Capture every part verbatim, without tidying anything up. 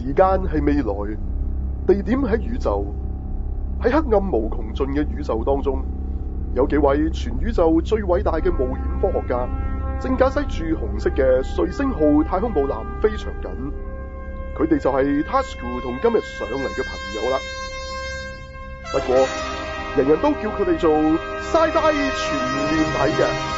時間係未來，地點喺宇宙，喺黑暗無窮盡嘅宇宙當中，有幾位全宇宙最偉大嘅冒險科學家，正駕駛住紅色嘅瑞星號太空母艦飛翔緊。佢哋就係 Tasuku 同今日上嚟嘅朋友啦。不過，人人都叫佢哋做 Sci-Fi 全面睇嘅。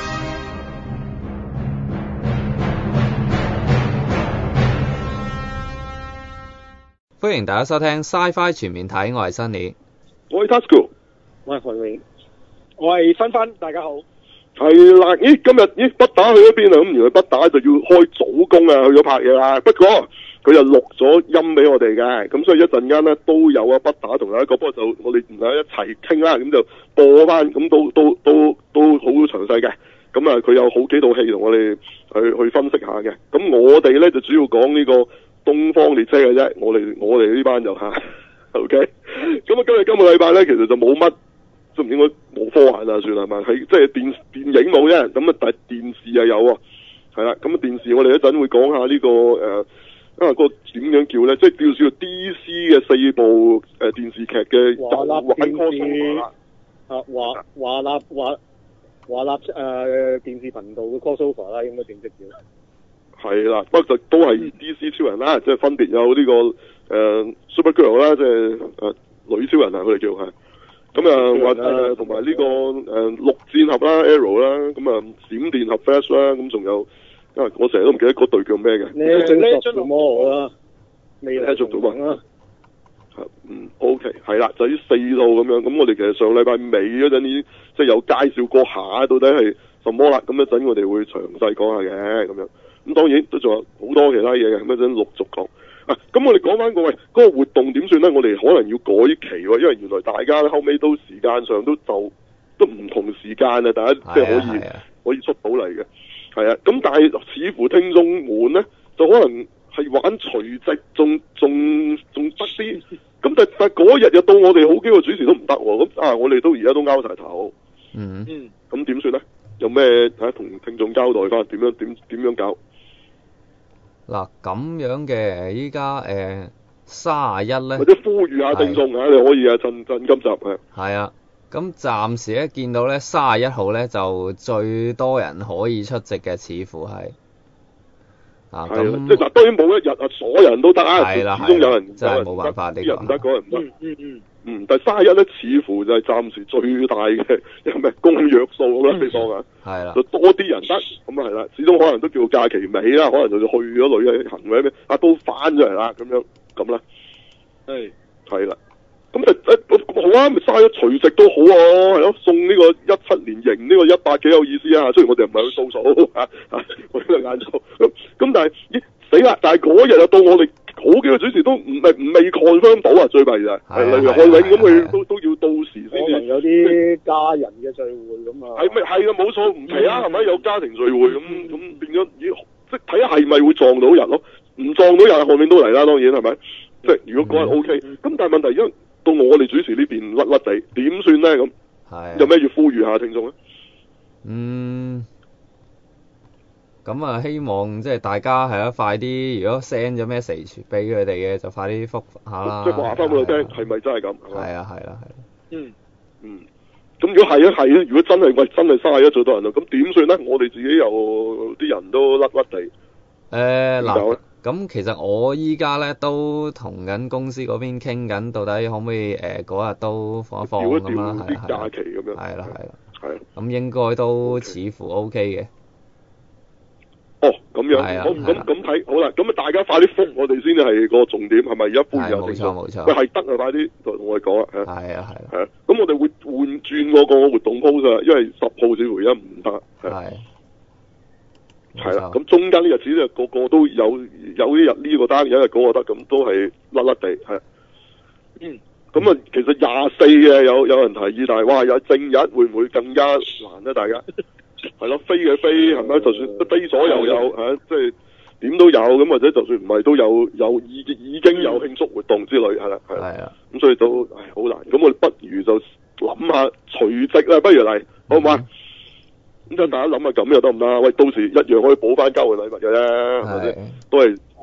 歡迎大家收聽 Sci-Fi 全面睇，我係 Sunny， 我係 Tasuku， 我係何永，我係芬芬，大家好。 係啦，咦，今日咦不打去咗邊啊？咁原來不打就要開早工啊，去咗拍嘢啦。不過佢又錄咗音俾我哋嘅，咁所以一陣間咧都有啊不打同大家講，不過就我哋唔係一齊傾啦，咁就播翻，咁都都都都好詳細嘅。咁啊，佢有好幾套戲同我哋去去分析下嘅。咁我哋咧就主要講呢個東方列車嘅啫，我哋我哋呢班就吓 ，OK。咁啊，今日今個禮拜咧，其實就冇乜，都唔應該冇科幻啊，算係咪？係即係電電影冇啫，咁啊，但係電視又有啊，係啦。咁啊，電視我哋一陣會講下呢、這個誒，啊、呃、個點樣叫咧？即係叫做 D C 嘅四部誒、呃、電視劇嘅華納電視啦。 啊，華華納華華納誒電視頻道嘅 crossover 啦，應該正式叫。 係啦，不過就都係 D C 超人啦，即係分別有呢、這個誒、呃、Supergirl 啦，即係誒女超人啊，佢哋叫係。咁啊，或誒同埋呢個誒陸戰俠啦 Arrow 啦，咁啊閃電俠 Flash 啦，咁仲有，因為我成日都唔記得嗰隊叫咩嘅。 你做做魔啦，未來做做乜啊？嗯 ，OK， 係啦，就呢四套咁樣。咁我哋其實上禮拜尾嗰陣已經即係有介紹過下，到底係什麼啦？咁一陣我哋會詳細講下嘅咁樣。咁當然都仲有好多其他嘢嘅，咁一陣陸續講。啊，咁我哋講翻個喂，嗰、那個活動點算咧？我哋可能要改期喎，因為原來大家後尾都時間上都就都唔同時間啊，大家即係可以、啊啊、可以出到嚟嘅，係啊。咁但係似乎聽眾們咧，就可能係玩除夕，仲仲仲得啲。咁但但嗰日又到我哋好幾個主持都唔得喎。咁啊，我哋都而家都拗晒頭。 嗯嗯。咁點算咧？有咩睇同聽眾交代翻？點樣點點樣搞？ 嗱咁樣嘅，依家誒三十一咧， 或者呼籲下聽眾啊，你可以啊，趁趁今集係。係啊，咁暫時咧見到咧三十一號咧就最多人可以出席嘅，似乎係啊咁。即係嗱，當然冇一日啊，所有人都得啊，始終有人真係冇辦法呢個。 啲人唔得，嗰人唔得。 嗯嗯嗯。 嗯，但係三十一咧，似乎就係暫時最大嘅有咩公約數咁啦，你當啊。係啦。就多啲人得，咁啊係啦，始終可能都叫假期尾啦，可能就去咗旅行或者咩，啊都翻咗嚟啦，咁樣咁啦。係。係啦。咁就誒好啊，咪嘥咗除夕都好啊，係咯，送呢個一七年迎呢個一百幾有意思啊，雖然我哋唔係去掃數嚇嚇，我呢個眼數咁，咁但係咦死啦！但係嗰日啊到我哋。好幾個主持都唔係唔未 confirm 到啊，最弊就係，例如漢永咁，佢都都要到時先至。可能有啲家人嘅聚會咁啊。係咪係啊？冇錯，唔奇啊，係咪有家庭聚會咁咁變咗？咦，即係睇下係咪會撞到人咯？唔撞到人，漢永都嚟啦，當然係咪？即係如果嗰日 OK，咁但係問題，因為到我哋主持呢邊甩甩地，點算咧？咁係有咩要呼籲下聽眾咧？嗯。 咁啊，希望即係大家係啊，快啲！如果 send 咗 message 俾佢哋嘅，就快啲覆下啦。 即係話翻俾我聽，係咪真係咁？ 係啊，係啦，係啦。 嗯嗯，咁如果係啊，係啊，如果真係喂真係三十一最多人啦，咁點算咧？我哋自己又啲人都甩甩地。誒嗱，咁其實我依家咧都同緊公司嗰邊傾緊，到底可唔可以誒嗰日都放一放咁啦？係係。 假期咁樣。係啦，係啦。係。咁應該都似乎 OK 嘅。 哦，咁樣，好咁咁睇，好啦，咁啊大家快啲覆我哋先係個重點，係咪而家歡迎有聽眾？冇錯冇錯。喂，係得啊，快啲同我哋講啊，係啊係啊係啊，咁我哋會換轉嗰個活動 post 啊，因為十號似乎而家唔得，係係啦，咁中間啲日子咧個個都有有啲日呢個單，有一日嗰個得，咁都係甩甩地，係。嗯。咁啊，其實廿四嘅有有人提議，但係哇，有正日會唔會更加難咧？大家？係咯，飛嘅飛係咪？就算飛咗又有嚇，即係點都有咁，或者就算唔係都有有已已經有慶祝活動之類係啦，係啊，咁所以都唉好難。咁我哋不如就諗下除夕啦，不如嚟好唔好啊？咁就大家諗下咁又得唔得？喂，到時一樣可以補翻交換禮物嘅啫，係咪先？都係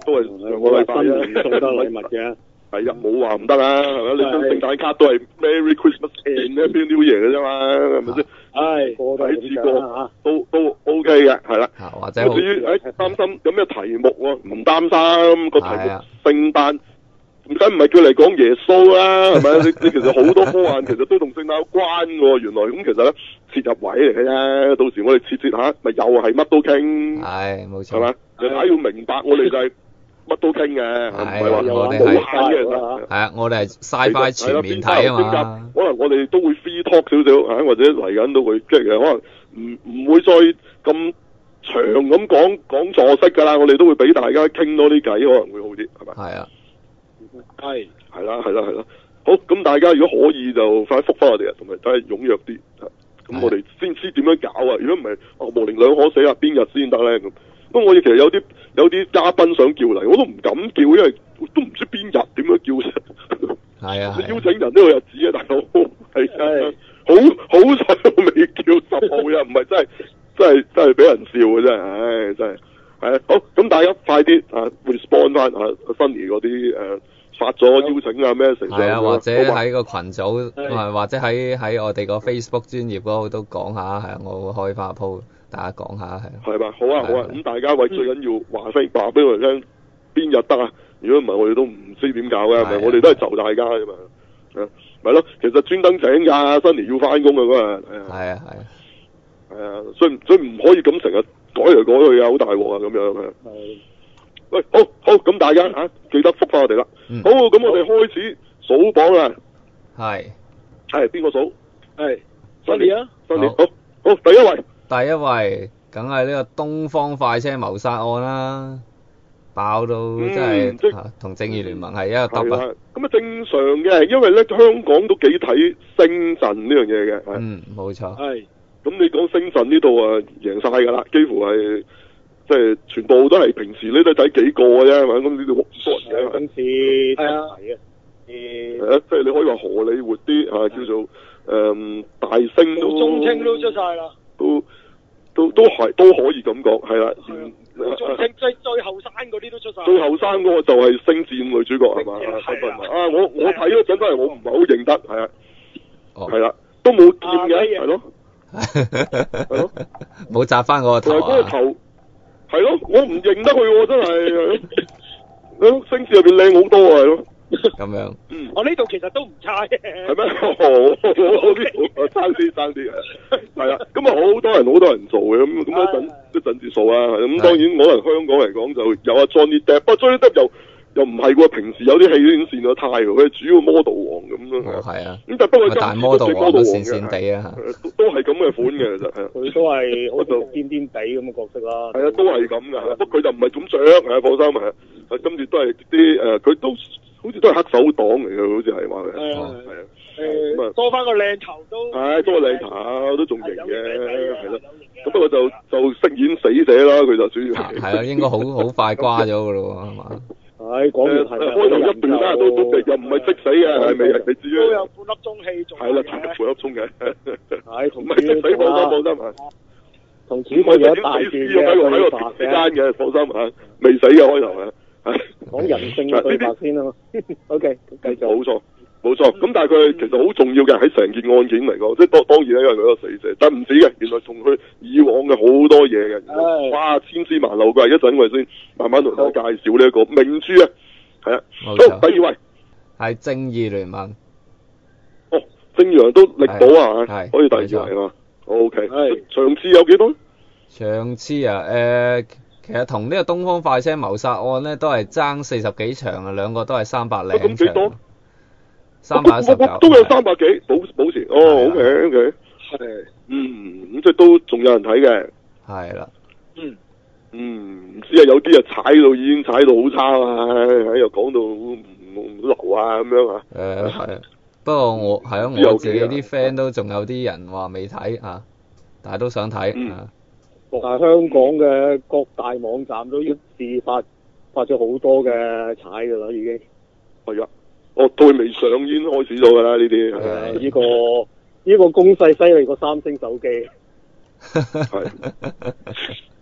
都係上個禮拜啊，送得禮物嘅。 係啊，冇話唔得啊，係咪？你張聖誕卡都係 Merry Christmas and Happy New Year 嘅啫嘛，係咪先？ 係， 睇次過都都 OK 嘅，係啦。 或者至於誒擔心有咩題目喎？唔擔心個題目聖誕。唔梗唔係叫嚟講耶穌啦，係咪？你你其實好多科幻其實都同聖誕有關喎，原來咁其實咧切入位嚟嘅啫，到時我哋切切下，咪又係乜都傾。 係冇錯。 係嘛？你大家要明白，我哋就係乜都傾嘅，唔係話我哋係好限嘅。 係啊，我哋係 Sci-Fi 全面睇啊嘛。 可能我哋都會 free talk 少少嚇，或者嚟緊都會即係可能唔唔會再咁長咁講講座式㗎啦，我哋都會俾大家傾多啲偈，可能會好啲，係咪？ 係啊。 係， 係啦，係啦，係啦。好，咁大家如果可以就快啲覆翻我哋啊，同埋睇下踴躍啲。咁我哋先知點樣搞啊！如果唔係，哦模棱兩可死啊，邊日先得咧咁？咁我哋其實有啲有啲嘉賓想叫嚟，我都唔敢叫，因為都唔知邊日點樣叫啫。 係啊。 你邀請人呢個日子啊，大佬係啊，好好彩我未叫十號啊，唔係真係真係真係俾人笑嘅真係，唉真係係啊。好，咁大家快啲啊 respond 翻啊 Sunny 嗰啲誒。發咗邀請啊咩成？ 係啊，或者喺個群組，或者喺喺我哋個 Facebook 專頁嗰度都講下，係啊，我會開花鋪，大家講下係。係嘛，好啊好啊，咁大家為最緊要話聲話俾我哋聽，邊日得啊？如果唔係，我哋都唔知點搞嘅，係咪？我哋都係就大家啫嘛，啊，咪咯，其實專登請㗎，Sunny要翻工啊嗰日， 係啊係啊， 係啊，所以所以唔可以咁成日改嚟改去啊，好大鑊啊咁樣啊。係。喂，好好咁大家吓記得覆翻我哋啦。好，咁我哋開始數榜啦。 係係邊個數？係 Sunny 啊 ，Sunny，好，好，第一位， 第一位，梗係呢個東方快車謀殺案啦，爆到真係同正義聯盟係一個得啊。 咁啊正常嘅，因為咧香港都幾睇星陣呢樣嘢嘅。 嗯，冇錯。 係。咁你講星陣呢度啊，贏晒㗎啦，幾乎係。即係全部都係平時呢都睇幾個嘅啫，係咪？咁呢度好多人嘅。今次係啊，係啊，誒，係啊，即係你可以話荷里活啲啊，叫做誒大星都。 中青都出晒啦。 都都都係都可以咁講，係啦。 中青最最後生嗰啲都出晒。 最後生嗰個就係星戰女主角係嘛？啊，我我睇嗰陣都係我唔係好認得，係啊。哦。係啦，都冇見嘅，係咯。係咯。 冇紮翻嗰個頭啊！ 係咯，我唔認得佢喎，真係。喺星矢入邊靚好多啊，係咯。 咁樣。嗯。 我呢度其實都唔差嘅。係咩？哦，我啲爭啲爭啲啊。係啦，咁啊好多人好多人做嘅，咁咁一陣一陣至數啊。咁當然可能香港嚟講就有阿 Johnny Depp，不過 Johnny Depp 又又唔係喎，平時有啲戲已經線咗太喎，佢係主要 model 王咁咯。 哦，係啊。 咁但不過今次 model 王都線線地啊。 都係咁嘅款嘅，其實係。 佢都係好似癲癲地咁嘅角色啦。 係啊，都係咁噶，不過佢就唔係咁着，係放心係。啊，今次都係啲誒，佢都好似都係黑手黨嚟嘅，好似係話嘅。係啊，係啊。誒， 多翻個靚頭都。 係，多個靚頭都仲型嘅，係咯。咁不過就就飾演死者啦，佢就主要係。 係啊，應該好好快瓜咗噶咯，係嘛？ 係講完係。 開頭一段啦，都都又唔係即死嘅，係咪？你知啊？ 都有半粒鐘戲做。 係啦，半粒鐘嘅。 係同。 唔係即死，放心放心啊！ 同主角有一大段嘅對白之間嘅，放心嚇，未死嘅開頭啊！ 講人性嘅對白先啊嘛。O K，繼續。冇錯， 冇錯。咁但係佢其實好重要嘅喺成件案件嚟講，即係當當然咧，因為佢個死者，但唔止嘅，原來同佢以往嘅好多嘢嘅，哇，千絲萬縷嘅。一陣我哋先慢慢同大家介紹呢一個明珠啊，係啊。好，第二位係正義聯盟。 哦，正義聯盟都力保啊，可以第二位啊。O K，場次有幾多？ 場次啊，誒、呃，其實同呢個東方快車謀殺案咧，都係爭四十幾場啊，兩個都係三百零場。咁幾多？三百一十九。 都有三百幾，保保持。哦 ，O K，O K。係。嗯，咁即係都仲有人睇嘅。 係啦。 嗯。嗯，唔知啊，有啲啊踩到已經踩到好差啊，又講到唔唔流啊咁樣啊。誒、 呃，係。不過我係啊，我自己啲 friend 都仲有啲人話未睇啊，但係都想睇、嗯、啊。 但係香港嘅各大網站都一致發發咗好多嘅踩㗎啦，已經。 係啊，哦，都未上已經開始咗㗎啦，呢啲。 係啊，呢、呢個呢、呢個攻勢犀利過三星手機。 係。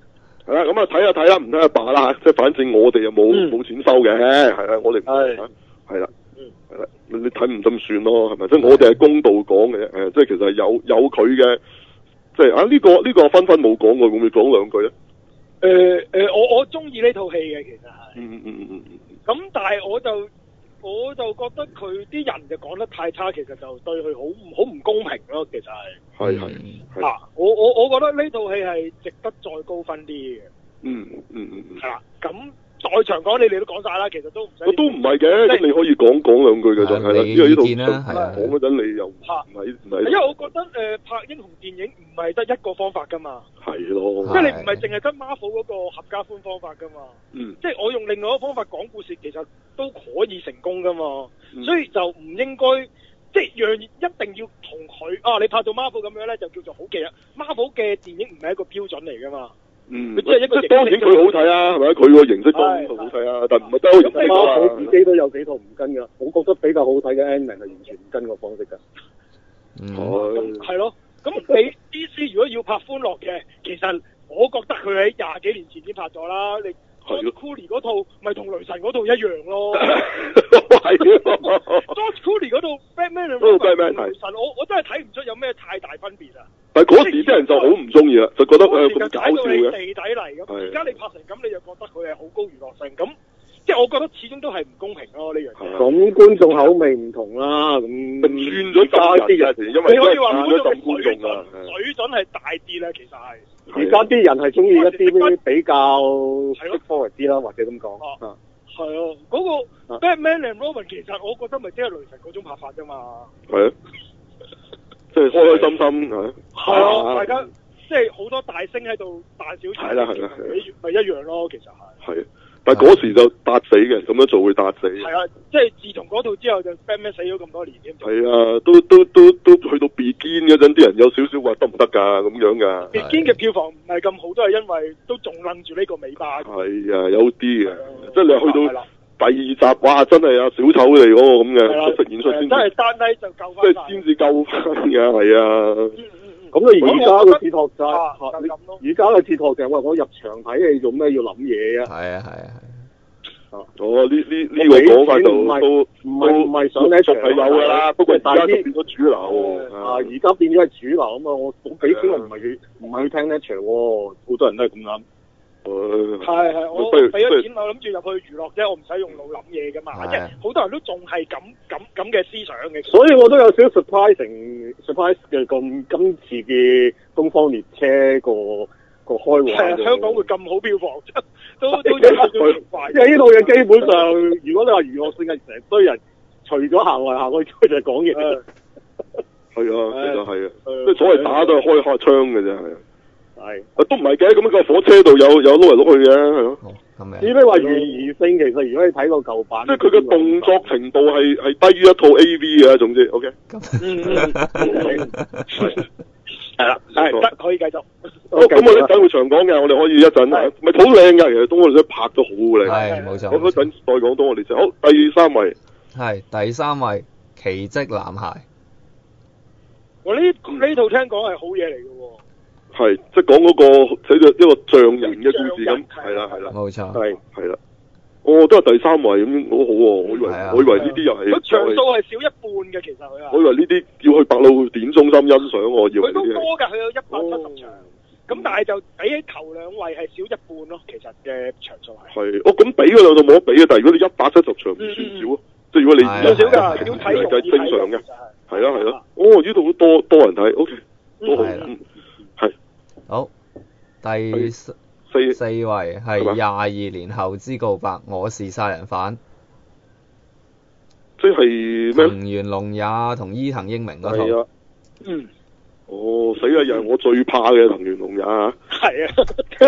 係啦，咁啊睇下睇啦，唔睇下罷啦，即係反正我哋又冇冇錢收嘅，係啦，我哋係係啦，係啦，你睇唔咁算咯，係咪？即係我哋係公道講嘅，誒，即係其實係有有佢嘅，即係啊呢個呢個分分冇講過，會唔會講兩句咧？ 誒誒，我我中意呢套戲嘅，其實係， 嗯嗯嗯嗯， 咁但係我就我就覺得佢啲人就講得太差，其實就對佢好好唔公平咯，其實係， 係係， 啊，我我我覺得呢套戲係值得再高分啲嘅， 嗯嗯嗯嗯， 係啦，咁。在場講你哋都講晒啦，其實都唔使。 都唔係嘅，咁你可以講講兩句嘅就係啦，因為呢度講嗰陣你又唔係唔係。因為我覺得誒拍英雄電影唔係得一個方法㗎嘛。係咯。即係你唔係淨係得 Marvel 嗰個合家歡方法㗎嘛。嗯。即係我用另外一個方法講故事，其實都可以成功㗎嘛。嗯。所以就唔應該即係讓一定要同佢啊！你拍到 Marvel 咁樣咧，就叫做好嘅。Marvel 嘅電影唔係一個標準嚟㗎嘛。 嗯，即係一個當然佢好睇啊，係咪？佢個形式當然好睇啊，但唔係都好睇啊。 我自己都有幾套唔跟㗎，我覺得比較好睇嘅 ending 係完全唔跟個方式㗎。 嗯，係咯。咁你 D C 如果要拍歡樂嘅，其實我覺得佢喺廿幾年前已經拍咗啦。你 George Clooney 嗰套咪同雷神嗰套一樣咯。係啊 George Clooney 嗰套 Batman 同雷神，我我真係睇唔出有咩太大分別啊。 但係嗰時啲人就好唔中意啦，就覺得誒咁搞笑嘅。 地底嚟咁，而家你拍成咁，你就覺得佢係好高娛樂性，咁即係我覺得始終都係唔公平咯呢樣嘢。 咁觀眾口味唔同啦，咁轉咗加啲人，因為你可以話觀眾觀眾啊， 水準係大啲啦，其實係。 而家啲人係中意一啲比較適科啲啦，或者咁講。 啊，係啊，嗰個 Batman and Robin 其實我覺得咪即係雷神嗰種拍法啫嘛。係啊。 即係開開心心係， 係啊！大家即係好多大星喺度大小姐，係啦係啦，咪一樣咯，其實係。係，但係嗰時就搭死嘅，咁樣做會搭死。係啊，即係自從嗰套之後就 Batman 死咗咁多年添。係啊，都都都都去到 Begin 嗰陣，啲人有少少話得唔得㗎咁樣㗎。Begin 嘅票房唔係咁好，都係因為都仲楞住呢個尾巴。係啊，有啲嘅，即係你去到。第二集哇，真係啊小丑嚟嗰個咁嘅出演出先，真係單低就救翻，即係先至救翻嘅，係啊。咁你而家嘅哲學就係，而家嘅哲學就係話我入場睇戲做咩要諗嘢啊？係啊係啊係。哦，呢呢呢個講法就都唔係唔係上呢場係有㗎啦，不過而家變咗主流。啊，而家變咗係主流啊嘛！我我俾錢我唔係去唔係去聽呢場喎，好多人都係咁諗。係係，我俾咗錢，我諗住入去娛樂啫，我唔使用腦諗嘢噶嘛，即係好多人都仲係咁咁咁嘅思想嘅。所以我都有少少 surprising surprise 嘅咁今次嘅東方列車個個開畫。係香港會咁好票房，都都有少少快。因為呢套嘢基本上，如果你話娛樂性係成堆人，除咗行來行去，佢就係講嘢。係啊，其實係啊，即係所謂打都係開下槍嘅啫，係啊。係，都唔係嘅，咁樣個火車度有有碌嚟碌去嘅，係咯。至於話懸疑性，其實如果你睇個舊版，即係佢嘅動作程度係係低於一套 A V 嘅，總之 ，OK。嗯嗯。係啦，係得可以繼續。好，咁我哋等會長講嘅，我哋可以一陣，咪好靚噶，其實東方列車拍得好靚。係，冇錯。咁一陣再講東方列車。好，第三位。係第三位，奇蹟男孩。我呢呢套聽講係好嘢嚟嘅喎。係，即係講嗰個睇到一個匠人嘅故事咁，係啦係啦，冇錯，係係啦，哦，都係第三位咁，好好喎，我以為我以為呢啲又係，佢場數係少一半嘅，其實佢啊，我以為呢啲要去百老點中心欣賞，我以為佢都多㗎，佢有一百七十場，咁但係就比起頭兩位係少一半咯，其實嘅場數係。係，哦咁比嗰兩度冇得比啊，但係如果你一百七十場唔算少啊，即係如果你少少㗎，要睇容易睇，正常嘅，係啦係啦，哦呢度都多多人睇 ，OK，都好。好，第四四四位係廿二年後之告白，我是殺人犯，即係咩？藤原龍也同伊藤英明嗰套。係啊，嗯，哦，死啦！又係我最怕嘅藤原龍也啊。係啊，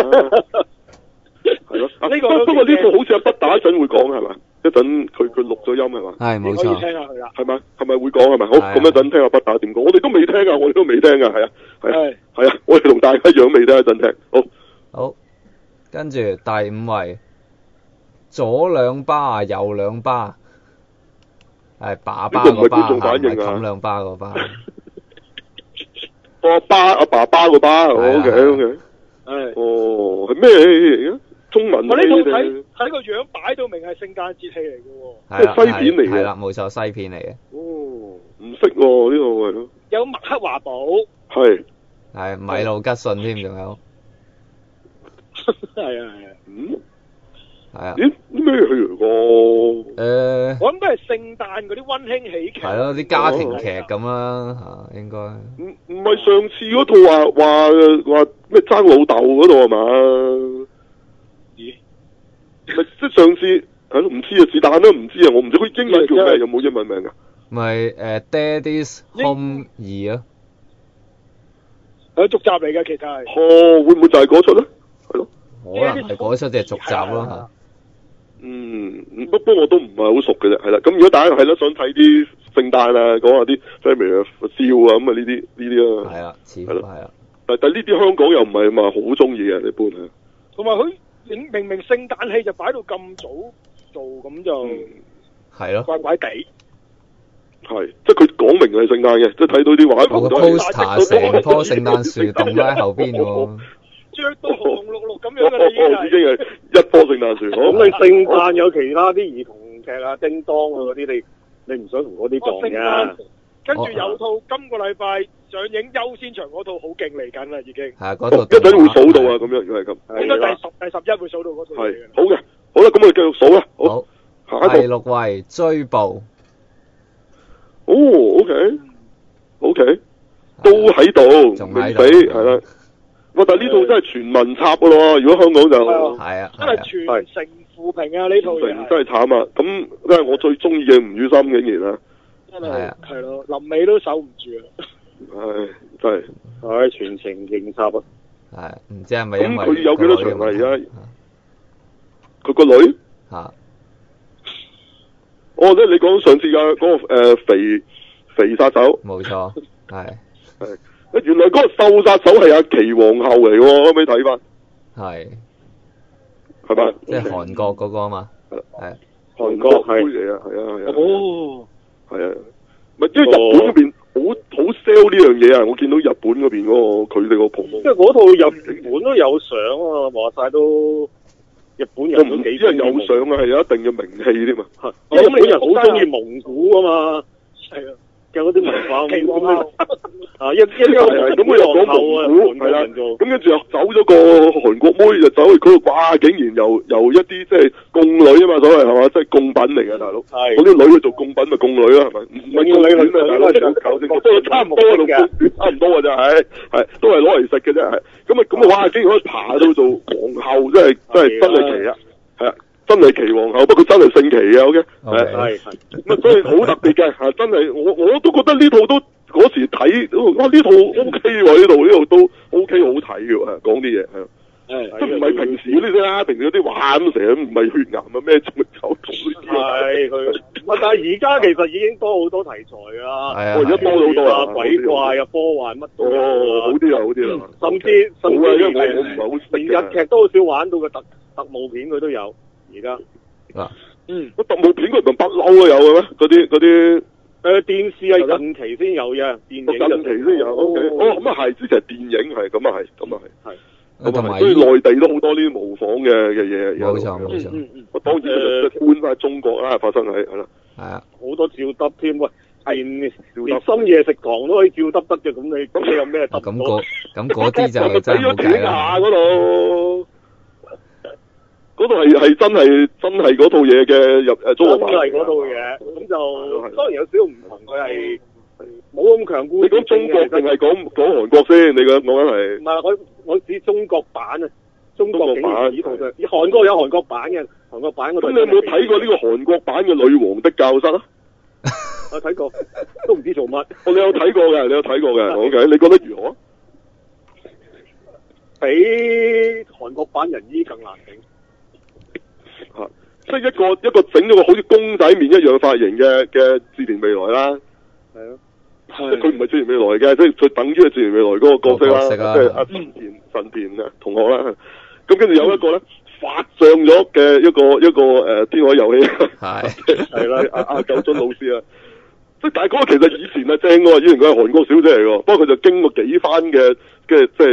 係咯。呢個不過呢個好似阿不打一陣會講係嘛？一陣佢佢錄咗音係嘛？係冇錯。可以聽下佢啦。係咪？係咪會講係咪？好，咁一陣聽下不打點講。我哋都未聽啊，我哋都未聽啊，係啊，係啊，係啊，我哋同大家一樣未聽一陣聽。好，好，跟住第五位，左兩巴右兩巴，係爸爸個巴，唔係冚兩巴個巴。我巴阿爸爸個巴，OK OK。 係。 哦，係咩戲嚟嘅？中文我呢套戲睇睇個樣擺到明係聖誕節戲嚟嘅喎。 係啦， 西片嚟嘅。 係啦，冇錯，西片嚟嘅。 哦，唔識喎呢套係咯。 有麥克華堡。 係。 係米路吉遜添，仲有。 係啊係啊。 嗯。 係啊。 咦？咩戲嚟個？ 誒。 我諗都係聖誕嗰啲溫馨喜劇。 係咯，啲家庭劇咁啦嚇，應該。 唔唔係上次嗰套話話話咩爭老豆嗰度係嘛？ 咦？ 咪即係上次係咯，唔知啊，是但啦，唔知啊，我唔知佢英文叫咩，有冇英文名㗎？ 咪誒 Daddy's Home 二啊。 係續集嚟嘅，其實係。 哦，會唔會就係嗰出咧？係咯。 可能係嗰出即係續集咯嚇。 嗯，不過我都唔係好熟嘅啫，係啦。咁如果大家係咯想睇啲聖誕啊，講下啲 family 啊笑啊咁啊呢啲呢啲啊。 係啊，似乎係啊。 但但呢啲香港又唔係話好中意嘅，一般啊。 同埋佢明明明聖誕戲就擺到咁早做，咁就係咯， 怪怪地。 係，即係佢講明係聖誕嘅，即係睇到啲畫。 個 poster 成棵聖誕樹棟喺後邊喎。 着到紅紅綠綠咁樣嘅已經係。 已經係一棵聖誕樹。 咁你聖誕有其他啲兒童劇啊、叮當啊嗰啲，你你唔想同嗰啲撞嘅？ 跟住有套今個禮拜上映優先場嗰套好勁嚟緊啦，已經。 係嗰套。 一陣會數到啊，咁樣如果係咁。 應該第十第十一會數到嗰套。 係好嘅，好啦，咁我哋繼續數啦。 好。 下一個。 第六位追捕。 哦 ，OK，OK，都喺度，未死，係啦。哇！但係呢套真係全民插噶咯，如果香港就係啊， 真係全城負評啊！呢套嘢真係慘啊！咁因為我最中意嘅吳宇森竟然啊， 真係係咯，臨尾都守唔住啊！ 唉，真係， 唉，全程勁插啊！ 係，唔知係咪因為咁佢有幾多場啊？而家佢個女吓。 哦，即係你講上次嘅嗰個誒肥肥殺手， 冇錯，係係，原來嗰個瘦殺手係阿奇皇后嚟喎，可唔可以睇翻？ 係， 係咪？ 即係韓國嗰個啊嘛，係， 韓國妹嚟啊，係啊係啊， 哦， 係啊，咪因為日本嗰邊好好 sell 呢樣嘢啊，我見到日本嗰邊嗰個佢哋個鋪， 即係嗰套日本都有相啊，話晒都。日本人都幾， 因為有相啊，係有一定嘅名氣添嘛。 係，日本人好中意蒙古啊嘛。係啊，有嗰啲文化。奇皇后。啊，一一個咁佢又講蒙古，係啦。咁跟住又走咗個韓國妹，就走去嗰度，哇！竟然由由一啲即係貢女啊嘛，所謂係嘛，即係貢品嚟嘅大佬。係。嗰啲女去做貢品咪貢女啦，係咪？唔係貢女咩大佬？求正，都係差唔多嘅，差唔多嘅啫，係係都係攞嚟食嘅啫，係。咁啊咁啊，哇！竟然可以爬到做皇后，真係真係真係奇啊！係啊，真係奇皇后，不過真係姓奇嘅，OK，係係係，咁啊，所以好特別嘅，吓真係我我都覺得呢套都嗰時睇，哇呢套 OK 喎，呢套呢套都 OK 好睇嘅，講啲嘢係，誒，即係唔係平時嗰啲啦，平時嗰啲玩成日唔係血癌啊咩，仲咪走同呢啲，係佢，但係而家其實已經多好多題材㗎啦，係啊，而家多咗好多啊，鬼怪啊，科幻乜都，哦，好啲啊，好啲啦，甚至甚至連連日劇都好少玩到嘅特。特務片佢都有，而家嗱， 嗯， 個特務片佢唔係不嬲都有嘅咩？嗰啲嗰啲誒電視係近期先有嘅，電影近期先有。O K，哦咁啊係，之前係電影係咁啊係，咁啊係，係， 同埋所以內地都好多呢啲模仿嘅嘅嘢。 冇錯冇錯， 嗯嗯，當然就搬翻中國啦，發生喺係啦， 係啊， 好多照得添喂，連連深夜食堂都可以照得得嘅，咁你咁你有咩得？ 咁嗰咁嗰啲就真係冇計啦。 嗰度。嗰度係係真係真係嗰套嘢嘅入誒中國版，真係嗰套嘢，咁就當然有少少唔同，佢係冇咁強固。你講中國定係講講韓國先？你講講緊係？唔係我我指中國版啊，中國版呢套就韓國有韓國版嘅，韓國版嗰度。咁你有冇睇過呢個韓國版嘅女王的教室啊？我睇過，都唔知做乜。哦，你有睇過嘅，你有睇過嘅，OK，你覺得如何啊？比韓國版人醫更難頂。吓，即係一個一個整咗個好似公仔面一樣髮型嘅嘅志田未來啦，係啊，即係佢唔係志田未來嘅，即係佢等於係志田未來嗰個角色啦，即係阿神田神田啊同學啦，咁跟住有一個咧發脹咗嘅一個一個誒天海遊戲，係係啦阿阿九津老師啊，即係但係嗰個其實以前係正嘅，以前佢係韓國小姐嚟嘅，不過佢就經過幾番嘅嘅即係。即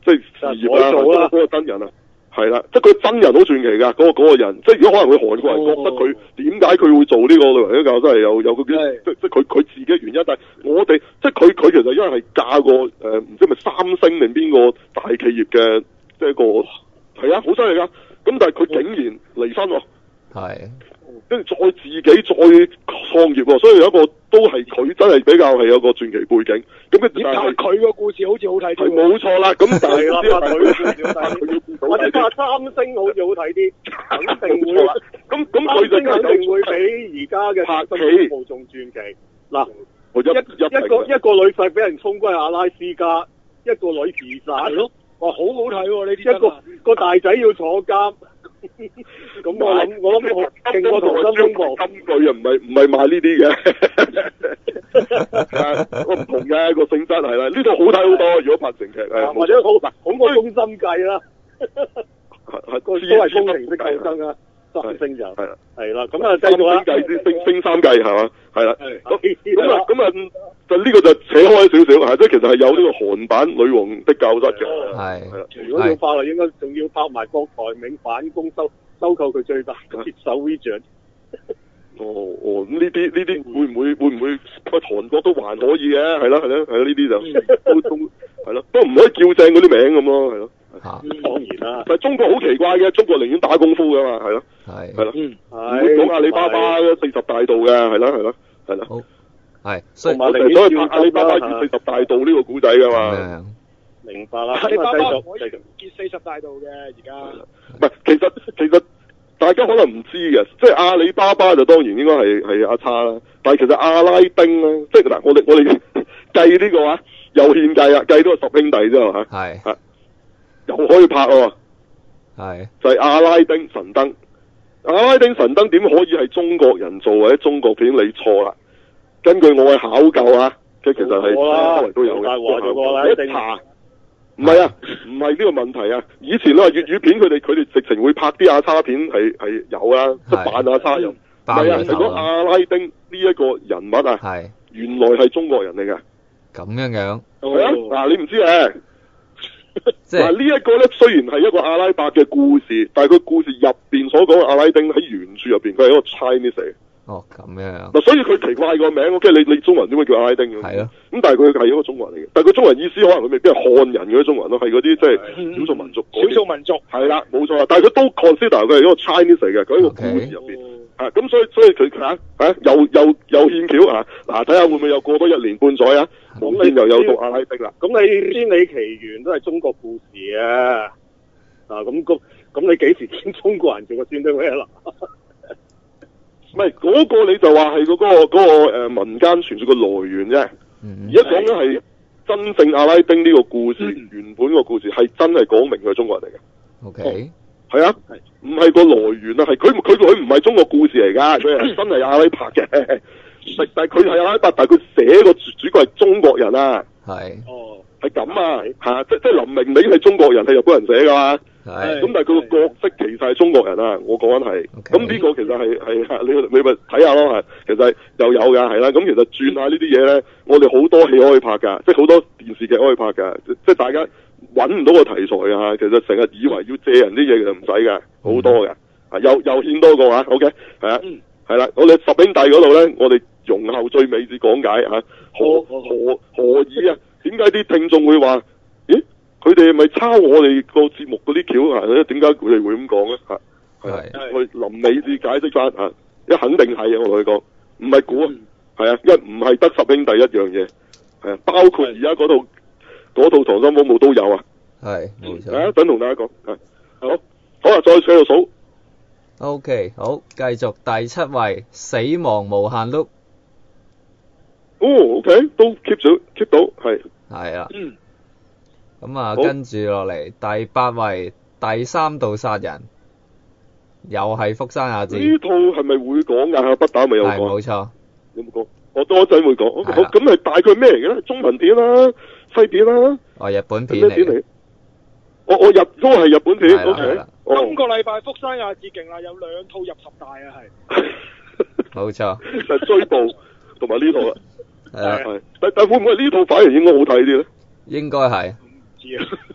即係事業啊，嗰、嗰個真人啊。係啦，即係佢真人好傳奇㗎，嗰、那個嗰、那個人，即係如果可能佢韓國人覺得佢點解佢會做呢個女王教，真係有有個即即係佢佢自己嘅原因，但係我哋即係佢佢其實因為係嫁過誒唔、呃、知係咪三星定邊個大企業嘅即係一個係啊，好犀利㗎，咁但係佢竟然離婚喎，係。跟住再自己再創業喎，所以有一個都係佢真係比較係有個傳奇背景。咁嘅但係佢個故事好似好睇啲。係冇錯啦，咁但係啦，佢或者話三星好似好睇啲，肯定會。 咁咁佢就肯定會比而家嘅拍戲無仲傳奇。嗱，一一個一個女婿俾人衝關阿拉斯加，一個女自殺咯。哇，好好睇喎！呢啲一個個大仔要坐監。咁我諗我諗我勁過溏心風暴， 金句又唔係唔係賣呢啲嘅，我唔同嘅個性質係啦，呢套好睇好多。如果拍成劇誒， 或者好嗱，好過中心計啦，係都係公平式鬥爭啊，三星就係啦，係啦，咁啊繼續啦， 星星三計係嘛，係啦，咁啊咁啊就呢個就扯開少少嚇，即係其實係有呢個韓版女王的教室嘅，係係啦。 如果要拍啦，應該仲要拍埋郭台銘反攻收收購佢最大接手 WeChat。 哦哦，咁呢啲呢啲會唔會會唔會喺韓國都還可以嘅？係啦係啦係啦，呢啲就都都係咯，都唔可以叫正嗰啲名咁咯，係咯。嚇， 當然啦。 但係中國好奇怪嘅，中國寧願打功夫㗎嘛，係咯，係係咯，唔會講阿里巴巴四十大盜嘅，係啦係啦係啦。好，係，所以我哋所以拍阿里巴巴與四十大盜呢個古仔㗎嘛。 明白啦。 阿里巴巴唔可以結四十大盜嘅而家。 唔係，其實其實。大家可能唔知嘅，即係阿里巴巴就當然應該係係阿叉啦，但係其實阿拉丁咧，即係嗱，我哋我哋計呢個啊，又獻計啊，計到個十兄弟之後嚇，係嚇，又可以拍喎，係就係阿拉丁神燈，阿拉丁神燈點可以係中國人做或者中國片？你錯啦，根據我嘅考究啊，即係其實係周圍都有嘅，一查。唔係啊，唔係呢個問題啊！以前咧粵語片佢哋佢哋直情會拍啲阿叉片係係有啊，即係扮阿叉又唔係啊！係講阿拉丁呢一個人物啊，係原來係中國人嚟嘅。咁樣樣係啊！嗱，你唔知咧，嗱呢一個咧雖然係一個阿拉伯嘅故事，但係佢故事入邊所講嘅阿拉丁喺原著入邊佢係一個 Chinese 嚟嘅。哦，咁樣嗱，所以佢奇怪個名，我驚你你中文點解叫阿拉丁嘅？係咯，咁但係佢係一個中國人嚟嘅，但係佢中文意思可能佢未必係漢人嗰啲中文咯，係嗰啲即係少數民族。少數民族係啦，冇錯啦，但係佢都 consider 佢係一個 Chinese 嚟嘅，佢喺個故事入邊啊，咁所以所以佢嚇嚇又又又獻橋啊！嗱，睇下會唔會又過多一年半載啊？咁你又有到阿拉丁啦？咁你千里奇緣都係中國故事啊！啊，咁咁咁你幾時見中國人做個宣傳咩啦？ 唔係嗰個你就話係嗰個嗰、嗰個誒、呃、民間傳說嘅來源啫。而家講緊係真正阿拉丁呢個故事，嗯、原本個故事係真係講明佢係中國人嚟嘅。O K，係啊，唔係個來源啊，係佢佢佢唔係中國故事嚟㗎，佢係真係阿拉伯嘅。但係佢係阿拉伯，但係佢寫個主角係中國人啊。係。哦，係咁啊，嚇！即即林明明係中國人，係日本人寫㗎嘛。係，咁但係佢個角色其實係中國人啊！我講緊係，咁呢 Okay. 個其實係係你你咪睇下咯，係其實又有㗎，係啦。咁其實轉下呢啲嘢咧，我哋好多戲可以拍㗎，即係好多電視劇可以拍㗎，即係大家揾唔到個題材啊！其實成日以為要借人啲嘢，其實唔使㗎，好多㗎。啊，又又獻多個啊 ，OK，係啊，係啦、嗯，我哋十兄弟嗰度咧，我哋容後最尾至講解嚇，何何何以啊？點解啲聽眾會話？咦？佢哋係咪抄我哋個節目嗰啲橋啊？點解佢哋會咁講咧？嚇，係我臨尾至解釋翻嚇，一肯定係啊！我同你講，唔係估啊，係啊，一唔係得十兄弟一樣嘢，係啊，包括而家嗰套嗰套《溏心風暴》都有啊，係冇錯。啊，等同大家講，係好，好啊，再繼續數。O K， 好，繼續第七位，死亡無限碌。哦 ，O K，都 keep 咗 keep 到，係係啊。嗯。咁啊，跟住落嚟第八位，第三度殺人，又係福山雅治。呢套係咪會講㗎？不打咪有講。係冇錯。有冇講？我多陣會講。好，咁係大概咩嚟嘅咧？中文片啦，西片啦。哦，日本片嚟。我我入都係日本片。O K。今個禮拜福山雅治勁啦，有兩套入十大啊，係。冇錯。就追捕同埋呢套啦。係啊。但但會唔會呢套反而應該好睇啲咧？應該係。知啊，係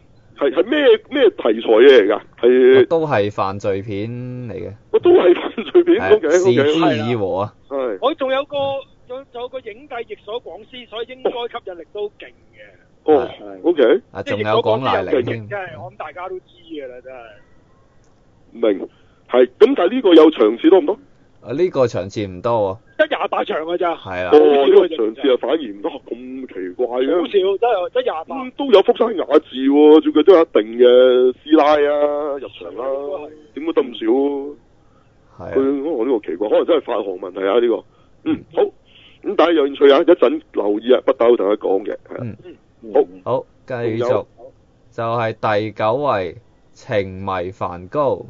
係係咩咩題材嘅嚟㗎？係都係犯罪片嚟嘅。 我都係犯罪片，O K O K。 是夫以和啊。 係。 我仲有個有有個影帝役所廣司，所以應該吸引力都勁嘅。 哦 ，O K。 啊，仲有講賴寧添。 真係我諗大家都知㗎啦，真係。 明。係，咁但係呢個有場次多唔多？ 啊，呢個場次唔多喎。 得廿八場㗎咋。係啊。 哦，呢個場次啊反而唔多，咁奇怪嘅。 好少，真係得廿八。 都有福山雅治喎，最近都有一定嘅師奶啊入場啦。點解得咁少？係。佢可能呢個奇怪，可能真係發行問題啊呢個。嗯，好。咁大家有興趣啊，一陣留意啊，不打同大家講嘅。 嗯嗯。好。 好，繼續就係第九位情迷梵高。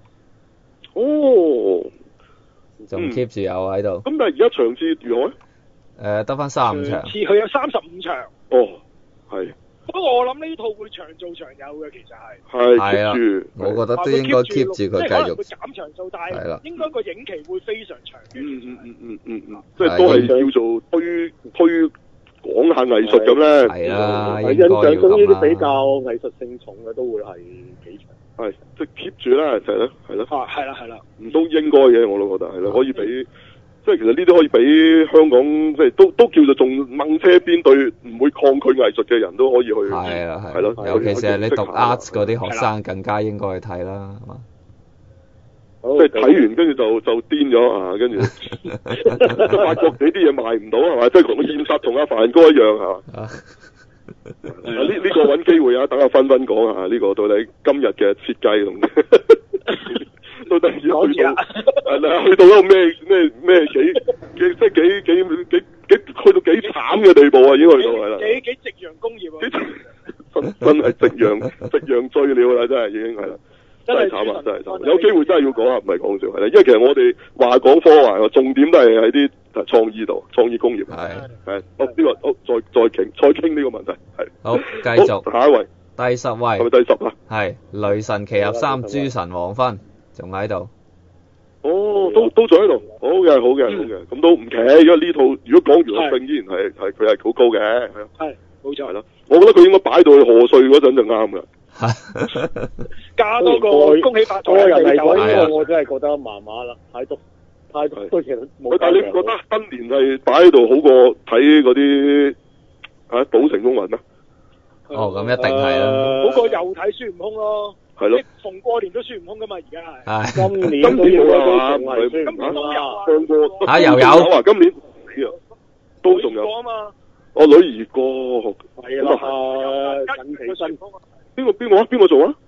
哦。 仲 keep 住有喺度。 咁但係而家場次如何咧？ 誒，得翻三五場。 次佢有三十五場。 哦，係。 不過我諗呢套會長做長有嘅，其實係。 係 keep 住， 我覺得都應該 keep 住佢繼續。 即係可能會減場數，但係應該個影期會非常長嘅。 嗯嗯嗯嗯嗯嗯，即係都係叫做推推廣下藝術咁咧。 係啦， 印象中呢啲比較藝術性重嘅都會係幾場。 係，即係 keep 住啦，就係咯，係咯。 啊，係啦，係啦。 唔都應該嘅，我都覺得係咯，可以俾，即係其實呢啲可以俾香港，即係都都叫做仲掹車邊對唔會抗拒藝術嘅人都可以去。 係啊， 係咯， 尤其是係你讀 arts 嗰啲學生更加應該去睇啦，係嘛？ 即係睇完跟住就就癲咗啊！跟住就發覺你啲嘢賣唔到係嘛？即係同個現實同阿梵高一樣係嘛？呢呢、這個揾機會啊，等阿芬芬講下呢個到底今日嘅設計同到底要去到係去到一個咩咩咩幾幾即係幾幾幾幾去到幾慘嘅地步啊！已經去到係啦， 幾幾夕陽工業啊！ 真真係夕陽夕陽追了啦，真係已經係啦。真係慘啊！真係慘，有機會真係要講下，唔係講笑係啦。因為其實我哋話講科幻，重點都係喺啲創意度、創意工業。係係，好呢個好再再傾再傾呢個問題係。 好，繼續下一位， 第十位係咪第十啊？ 係雷神奇俠三諸神黃昏，仲喺度。 哦，都都仲喺度，好嘅好嘅好嘅，咁都唔奇，因為呢套如果講娛樂性，依然係係佢係好高嘅，係啊。 係，冇錯。係咯， 我覺得佢應該擺到去賀歲嗰陣就啱㗎。 加多個恭喜發財個人嚟講，呢個我真係覺得麻麻啦，太多太多其實冇。 但係你唔覺得新年係擺喺度好過睇嗰啲啊《賭城風雲》咩？ 哦，咁一定係啦。 好過又睇孫悟空咯。係咯。 逢過年都孫悟空噶嘛，而家係。 係。今年今年冇啦， 唔係孫悟空啊。 上過。 嚇又有啊！今年都仲有。 啊嘛。 哦，女兒國。 係啦。近期新。 邊個邊個啊？邊個做啊？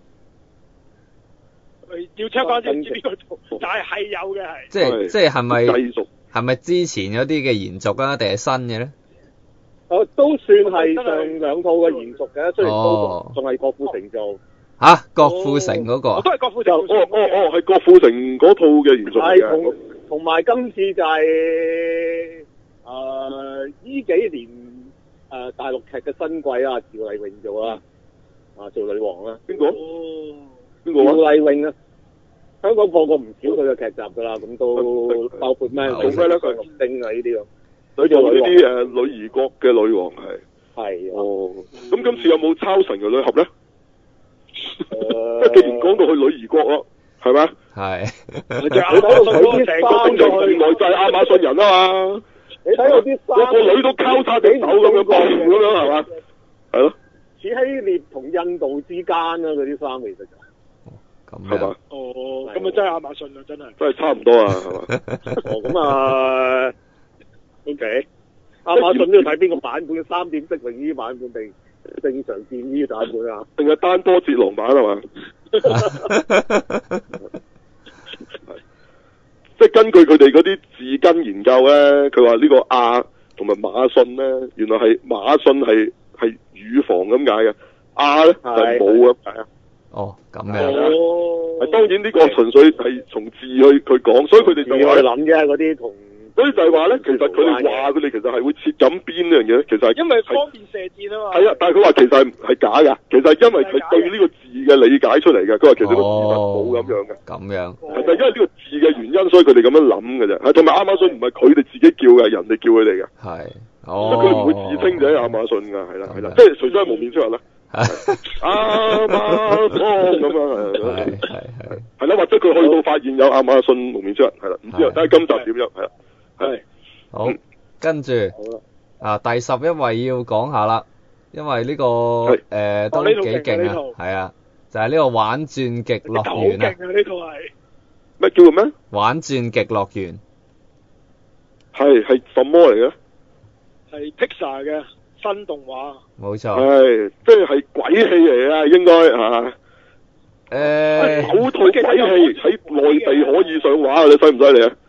要 check 翻先知邊個做，但係係有嘅係。 即係即係係咪繼續？ 係咪之前嗰啲嘅延續啊？定係新嘅咧？ 哦，都算係上兩套嘅延續嘅，雖然都仲係郭富城做。 吓，郭富城嗰個。 都係郭富城。 哦哦哦，係郭富城嗰套嘅延續嚟嘅。 係同同埋今次就係誒呢幾年誒大陸劇嘅新貴啊，趙麗穎做啊。啊，做女王啦，邊個？邊個啊？趙麗穎啊，香港播過唔少佢嘅劇集噶啦，咁都包括咩？做咩咧？佢綠丁啊呢啲咁， 佢做呢啲誒女兒國嘅女王係。係。哦，咁今次有冇抄神嘅女俠咧？誒，既然講到去女兒國咯，係咪？ 係。 你睇到佢啲衫就原來就係亞馬遜人啊嘛！ 你睇到啲衫， 個女都交叉隻手咁樣幫咁樣係嘛？係咯。似希臘同印度之間啊，嗰啲衫其實就咁係嘛？ 哦，咁啊真係亞馬遜啊，真係真係差唔多啊，係嘛？ 哦，咁啊 ，OK，亞馬遜都要睇邊個版本嘅三點式泳衣版本定正常戰衣版本啊？ 定係單波捷龍版係嘛？即係根據佢哋嗰啲字根研究咧，佢話呢個亞同埋馬遜咧，原來係馬遜係。係乳房咁解嘅，亞咧就係冇咁解啊。 哦，咁樣。 哦。係當然呢個純粹係從字去佢講，所以佢哋就話諗嘅嗰啲同。 所以就係話咧，其實佢哋話佢哋其實係會切緊邊呢樣嘢，其實係因為方便射箭啊嘛。 係啊，但係佢話其實係係假㗎，其實係因為佢對呢個字嘅理解出嚟嘅。佢話其實個字係冇咁樣嘅。 咁樣。 係就因為呢個字嘅原因，所以佢哋咁樣諗嘅啫。係同埋亞馬遜唔係佢哋自己叫嘅，人哋叫佢哋嘅。 係。 哦，佢唔會自稱就喺亞馬遜㗎，係啦係啦，即係除咗係蒙面超人啦， 亞馬遜咁啊， 係係係。 係啦，或者佢去到發現有亞馬遜蒙面超人，係啦，唔知啊，睇下今集點樣，係啦，係。 好，跟住啊，第十一位要講下啦，因為呢個誒都幾勁啊，係啊，就係呢個玩轉極樂園啊。 好勁啊！呢套係咩叫做咩？ 玩轉極樂園。 係係什麼嚟嘅？ 係 Pixar 嘅新動畫。 冇錯。 係，即係係鬼戲嚟啊，應該嚇。誒。首套鬼戲喺內地可以上畫，你犀唔犀利啊？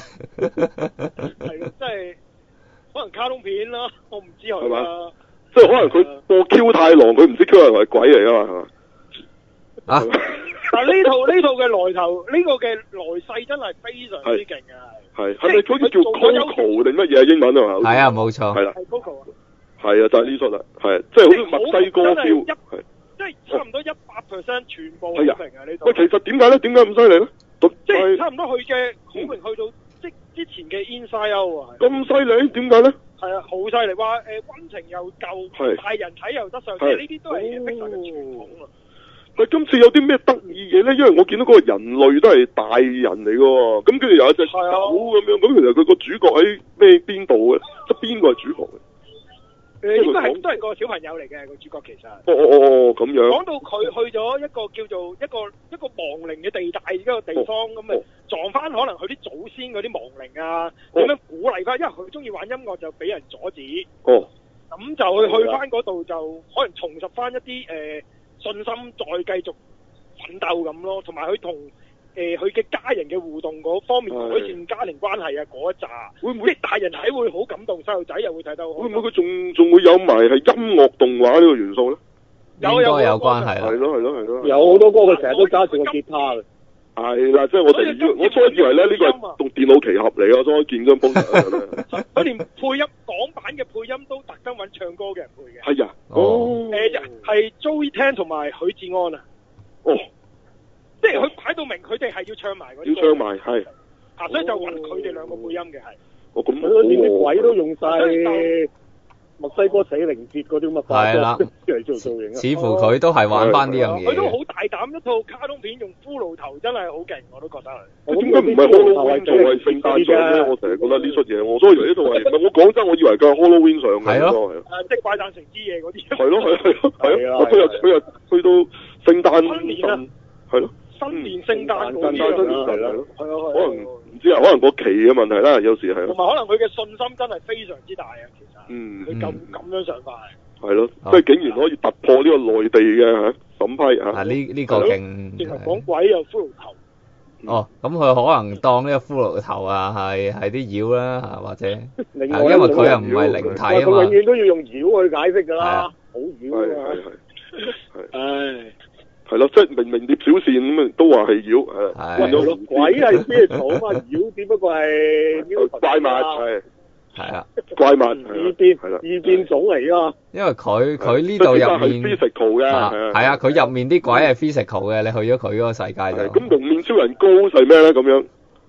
係，即係可能卡通片啦，我唔知佢啦。 即係可能佢播 Q 太郎，佢唔知 Q 太郎係鬼嚟噶嘛，係嘛？ 啊！ 但呢套呢套嘅來頭，呢、這個嘅來勢真係非常之勁啊！ 係係咪好似叫 Coco 定乜嘢英文啊嘛？ 係啊，冇錯。 係啦。 係 Coco 啊。 係啊，就係呢出啦，係即係好似墨西哥 feel，係即係差唔多一百 percent 全部好評啊！呢套。 喂，其實點解咧？點解咁犀利咧？ 即係差唔多佢嘅好評去到即之前嘅 Inside Out 啊。 咁犀利？點解咧？係啊，好犀利！話誒溫情又夠，大人睇又得上，即係呢啲都係 Pixar 嘅傳統啊。 喂，今次有啲咩得意嘢咧？因為我見到嗰個人類都係大人嚟嘅喎，咁跟住有一隻狗咁樣，咁其實佢個主角喺咩邊度嘅？即係邊個係主角嘅？ 誒，應該係都係個小朋友嚟嘅個主角，其實。 哦哦哦，咁樣。講到佢去咗一個叫做一個一個亡靈嘅地帶一個地方，咁咪、哦、撞翻可能佢啲祖先嗰啲亡靈啊，咁、哦、樣鼓勵翻，因為佢中意玩音樂就俾人阻止。哦。咁就去去翻嗰度就可能重拾翻一啲誒。呃信心再繼續奮鬥咁咯，同埋佢同誒佢嘅家人嘅互動嗰方面改善家庭關係啊嗰一紮，會唔會即係大人睇會好感動，細路仔又會睇到。會唔會佢仲仲會有埋係音樂動畫呢個元素咧？ 有有有關係啦。 係咯係咯係咯。 有好多歌佢成日都加住個吉他嘅。 係啦，即係我哋以我初以為咧呢個係同電腦奇俠嚟啊，初見張 poster 佢連配音港版嘅配音都特登揾唱歌嘅人配嘅。 係啊，哦， 誒係 Joey Tan 同埋許志安啊。哦，即係佢擺到明，佢哋係要唱埋嗰啲。 要唱埋係。 啊，所以就揾佢哋兩個配音嘅係。 哦咁。 佢連啲鬼都用晒墨西哥死靈節嗰啲咁嘅化妝嚟做造型啊！ 似乎佢都係玩翻呢樣嘢。 佢都好大膽，一套卡通片用骷髏頭真係好勁，我都覺得係。 點解唔係 Halloween 做係聖誕上咧？我成日覺得呢出嘢，我所以以為呢套係唔係我講真，我以為佢係 Halloween 上嘅。 係咯。 誒，即係怪誕城之夜嗰啲。 係咯係係係啊！佢又佢又去到聖誕新年啊！ 係咯。 新年聖誕嗰啲啊！係咯。係啊係。 可能唔知啊，可能個期嘅問題啦，有時係。 同埋可能佢嘅信心真係非常之大啊！其實。嗯。佢咁咁樣上法。係咯，即係竟然可以突破呢個內地嘅嚇審批嚇。 啊！呢呢個勁。 直頭講鬼又骷髏頭。 哦，咁佢可能當呢個骷髏頭啊，係係啲妖啦嚇，或者。 另外因為佢又唔係靈體啊嘛。 佢永遠都要用妖去解釋㗎啦，好妖啊！ 係係係。 唉。 係咯，即係明明聶小倩咁啊，都話係妖，係變咗鬼係咩草啊嘛？妖只不過係怪物，係係啊， 怪物異變係啦，異變種嚟噶。 因為佢佢呢度入面 physical 嘅， 係啊，佢入面啲鬼係 physical 嘅，你去咗佢嗰個世界就。 咁蒙面超人高係咩咧？咁樣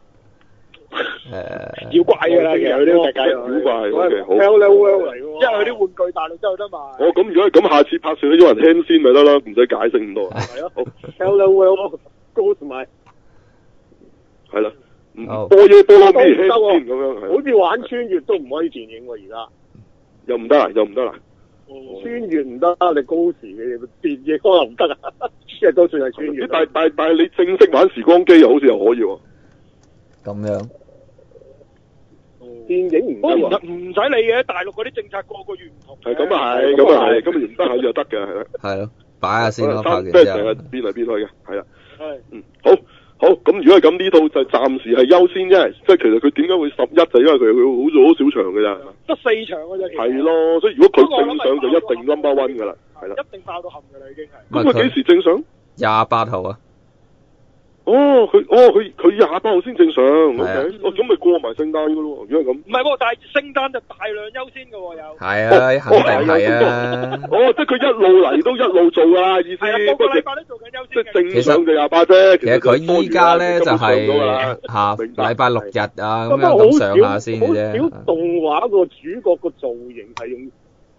誒， 妖怪㗎啦，其實佢呢個世界妖怪，OK 好。 Hello World 嚟㗎喎， 因為佢啲玩具大陸都有得賣。 哦，咁如果係咁，下次拍攝啲人聽先咪得啦，唔使解釋咁多。 係咯。Hello World 高同埋係啦。波嘢波攞咩先咁樣？ 好似玩穿越都唔可以電影喎，而家又唔得啦，又唔得啦。 穿越唔得，你高時嘅電影可能唔得啊，即係都算係穿越。 但但但係你正式玩時光機又好似又可以喎。 咁樣。 電影唔得喎，唔使理嘅，大陸嗰啲政策個個月唔同。 係咁啊係，咁啊係，咁啊唔得下就得嘅，係啦。 係咯，擺下先咯，拍完之後。 即係成日變嚟變去嘅，係啦。係。嗯，好。好，咁如果係咁呢套就暫時係優先啫，即係其實佢點解會十一就因為佢佢好似好少場嘅咋， 得四場嘅啫。係咯，所以如果佢正上就一定 number one 噶啦，係啦。一定爆到冚噶啦已經係。 咁佢幾時正上？ 廿八號啊。 哦，佢哦佢佢廿八號先正常 ，OK，哦咁咪過埋聖誕噶咯，如果係咁。唔係喎，但係聖誕就大量優先噶喎，有。 係啊，肯定係啊。 哦，即係佢一路嚟都一路做啊，意思。 係啊，個個禮拜都做緊優先嘅。 即係正常就廿八啫。 其實佢依家咧就係下禮拜六日啊咁樣咁上下先嘅啫。 好少動畫個主角個造型係用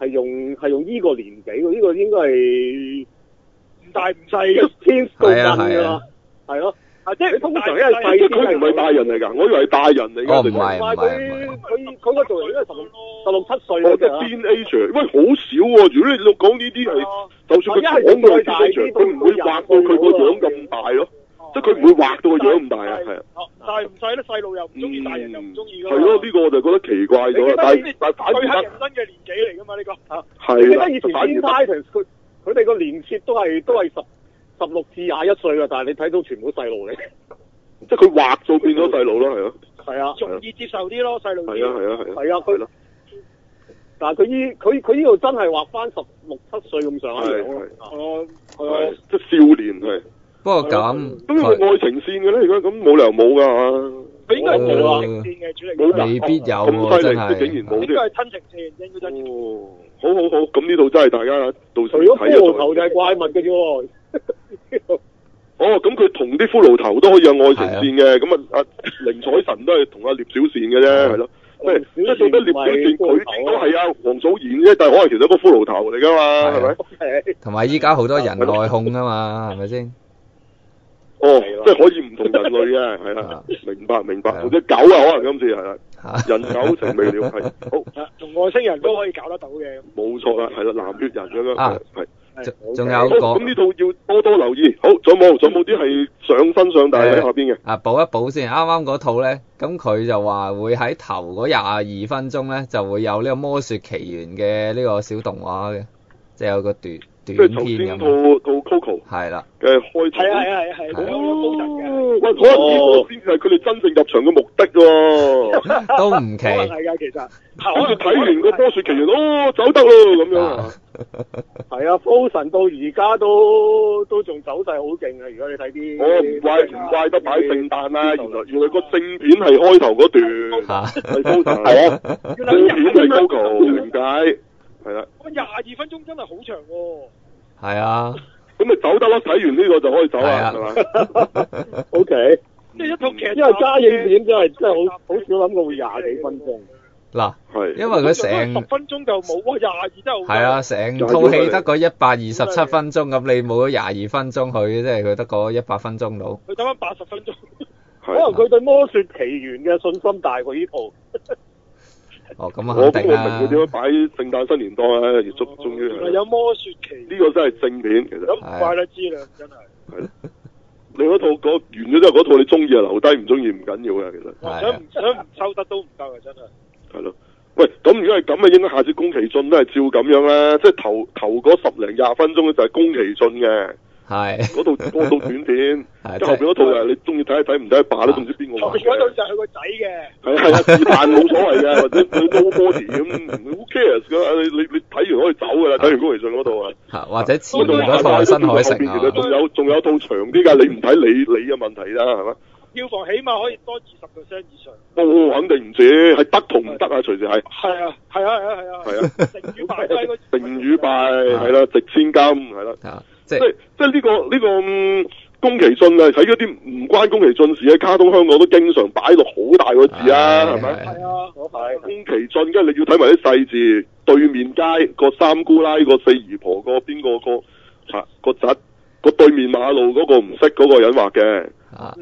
係用係用依個年紀喎，呢、呢個應該係唔大唔細嘅天到運㗎啦，係咯。啊！即係通常因為細啲， 佢唔係大人嚟㗎，我以為係大人嚟㗎。 哦，唔係唔係佢佢佢個造型應該十六十六七歲哦，即係 teenager， 喂，好少喎！如果你講呢啲係，就算佢講佢係 teenager，佢唔會畫到佢個樣咁大咯。即係佢唔會畫到個樣咁大啊，係啊。 大唔細咧？細路又唔中意，大人又唔中意㗎。 係咯，呢個我就覺得奇怪咗。但係但係反佢係人生嘅年紀嚟㗎嘛？呢個係啦。 以前 Teen Titans 佢佢哋個年設都係都係十十六至廿一歲㗎，但係你睇到全部細路嚟。 即係佢畫到變咗細路咯，係咯。 係啊， 容易接受啲咯，細路。 係啊係啊係啊。 係啊，佢。但係佢依佢佢呢度真係畫翻十六七歲咁上下樣咯。 哦， 係即係少年係。 不過咁， 咁有愛情線嘅咧？而家咁冇理由冇㗎嘛？ 佢應該係冇愛情線嘅主力。 冇未必有咁犀利， 真係即竟然冇啲。 應該係親情線，應該真係。 哦，好好好，咁呢度真係大家到時除咗骷髏頭就係怪物嘅啫喎。 哦，咁佢同啲骷髏頭都可以有愛情線嘅，咁啊，阿寧采臣都係同阿聶小倩嘅啫，係咯。即係做得聶小倩，佢都係啊王祖賢啫，但係可能其實一個骷髏頭嚟㗎嘛，係咪？ 同埋依家好多人內控啊嘛，係咪先？ 哦，即係可以唔同人類嘅，係啦，明白明白，或者狗啊，可能今次係啦，人狗情未了，係好。 同外星人都可以搞得到嘅。 冇錯啦，係啦，藍血人咁樣，係。 仲有個咁呢套要多多留意。好，仲有冇？仲有冇啲係上身上大喺下邊嘅？ 啊，補一補先。啱啱嗰套咧，咁佢就話會喺頭嗰廿二分鐘咧，就會有呢個《魔雪奇緣》嘅呢個小動畫嘅，即係有個短短片咁。即係頭先套套 Coco 係啦嘅開場。 係啊係啊係係。哦， 喂，可能呢個先至係佢哋真正入場嘅目的喎。 都唔奇。 係㗎，其實。 跟住睇完個《魔雪奇緣》，哦，走得咯咁樣。 係啊 Frozen 到而家都都仲走勢好勁啊！如果你睇啲， 我唔怪唔怪得擺聖誕啦，原來原來個正片係開頭嗰段，係 Frozen 係啊，正片係 Coco，點解？係啦。 咁廿二分鐘真係好長喎。 係啊。 咁咪走得咯，睇完呢個就可以走啦，係嘛 ？O K。 即係一套劇， 因為加映片真係真係好好少諗過會廿幾分鐘。 嗱， 係， 因為佢成十分鐘就冇，哇廿二真係好。 係啊，成套戲得個一百二十七分鐘，咁你冇咗廿二分鐘佢，即係佢得個一百分鐘到。 佢得翻八十分鐘。 可能佢對《魔雪奇緣》嘅信心大過呢套。 哦，咁啊肯定啦。 我明佢點樣擺聖誕新年檔啊，而終終於係。 有魔雪奇。 呢個真係正片，其實。 咁唔怪得知啦，真係。 係。你嗰套嗰完咗之後，嗰套你中意就留低，唔中意唔緊要嘅，其實。 想唔想唔收得都唔得啊！真係。 係咯。喂，咁如果係咁啊，應該下次宮崎駿都係照咁樣啦，即係頭頭嗰十零廿分鐘就係宮崎駿嘅， 係嗰套嗰套短片，即係後邊嗰套就係你中意睇一睇，唔睇一罷都唔知邊個話嘅。 嗰套就係佢個仔嘅。 係啊係啊，是但冇所謂嘅，或者佢 nobody 咁，who cares 噶？你你你睇完可以走噶啦，睇完宮崎駿嗰套啊。 或者前面嗰套係新海誠啊。 仲有仲有套長啲噶，你唔睇你你嘅問題啦，係嘛？ 票房起碼可以多二十 percent 以上。 哦，肯定唔止，係得同唔得啊？隨時係。 係啊，係啊，係啊，係啊。係啊。成與敗低嗰。 成與敗係啦，值千金係啦。即係即係呢個呢個宮崎駿啊，睇嗰啲唔關宮崎駿事嘅卡通，香港都經常擺落好大個字啊，係咪？ 係啊，我睇。 宮崎駿，跟住你要睇埋啲細字，對面街個三姑奶個四姨婆個邊個個吓個侄個對面馬路嗰個唔識嗰個人畫嘅。啊，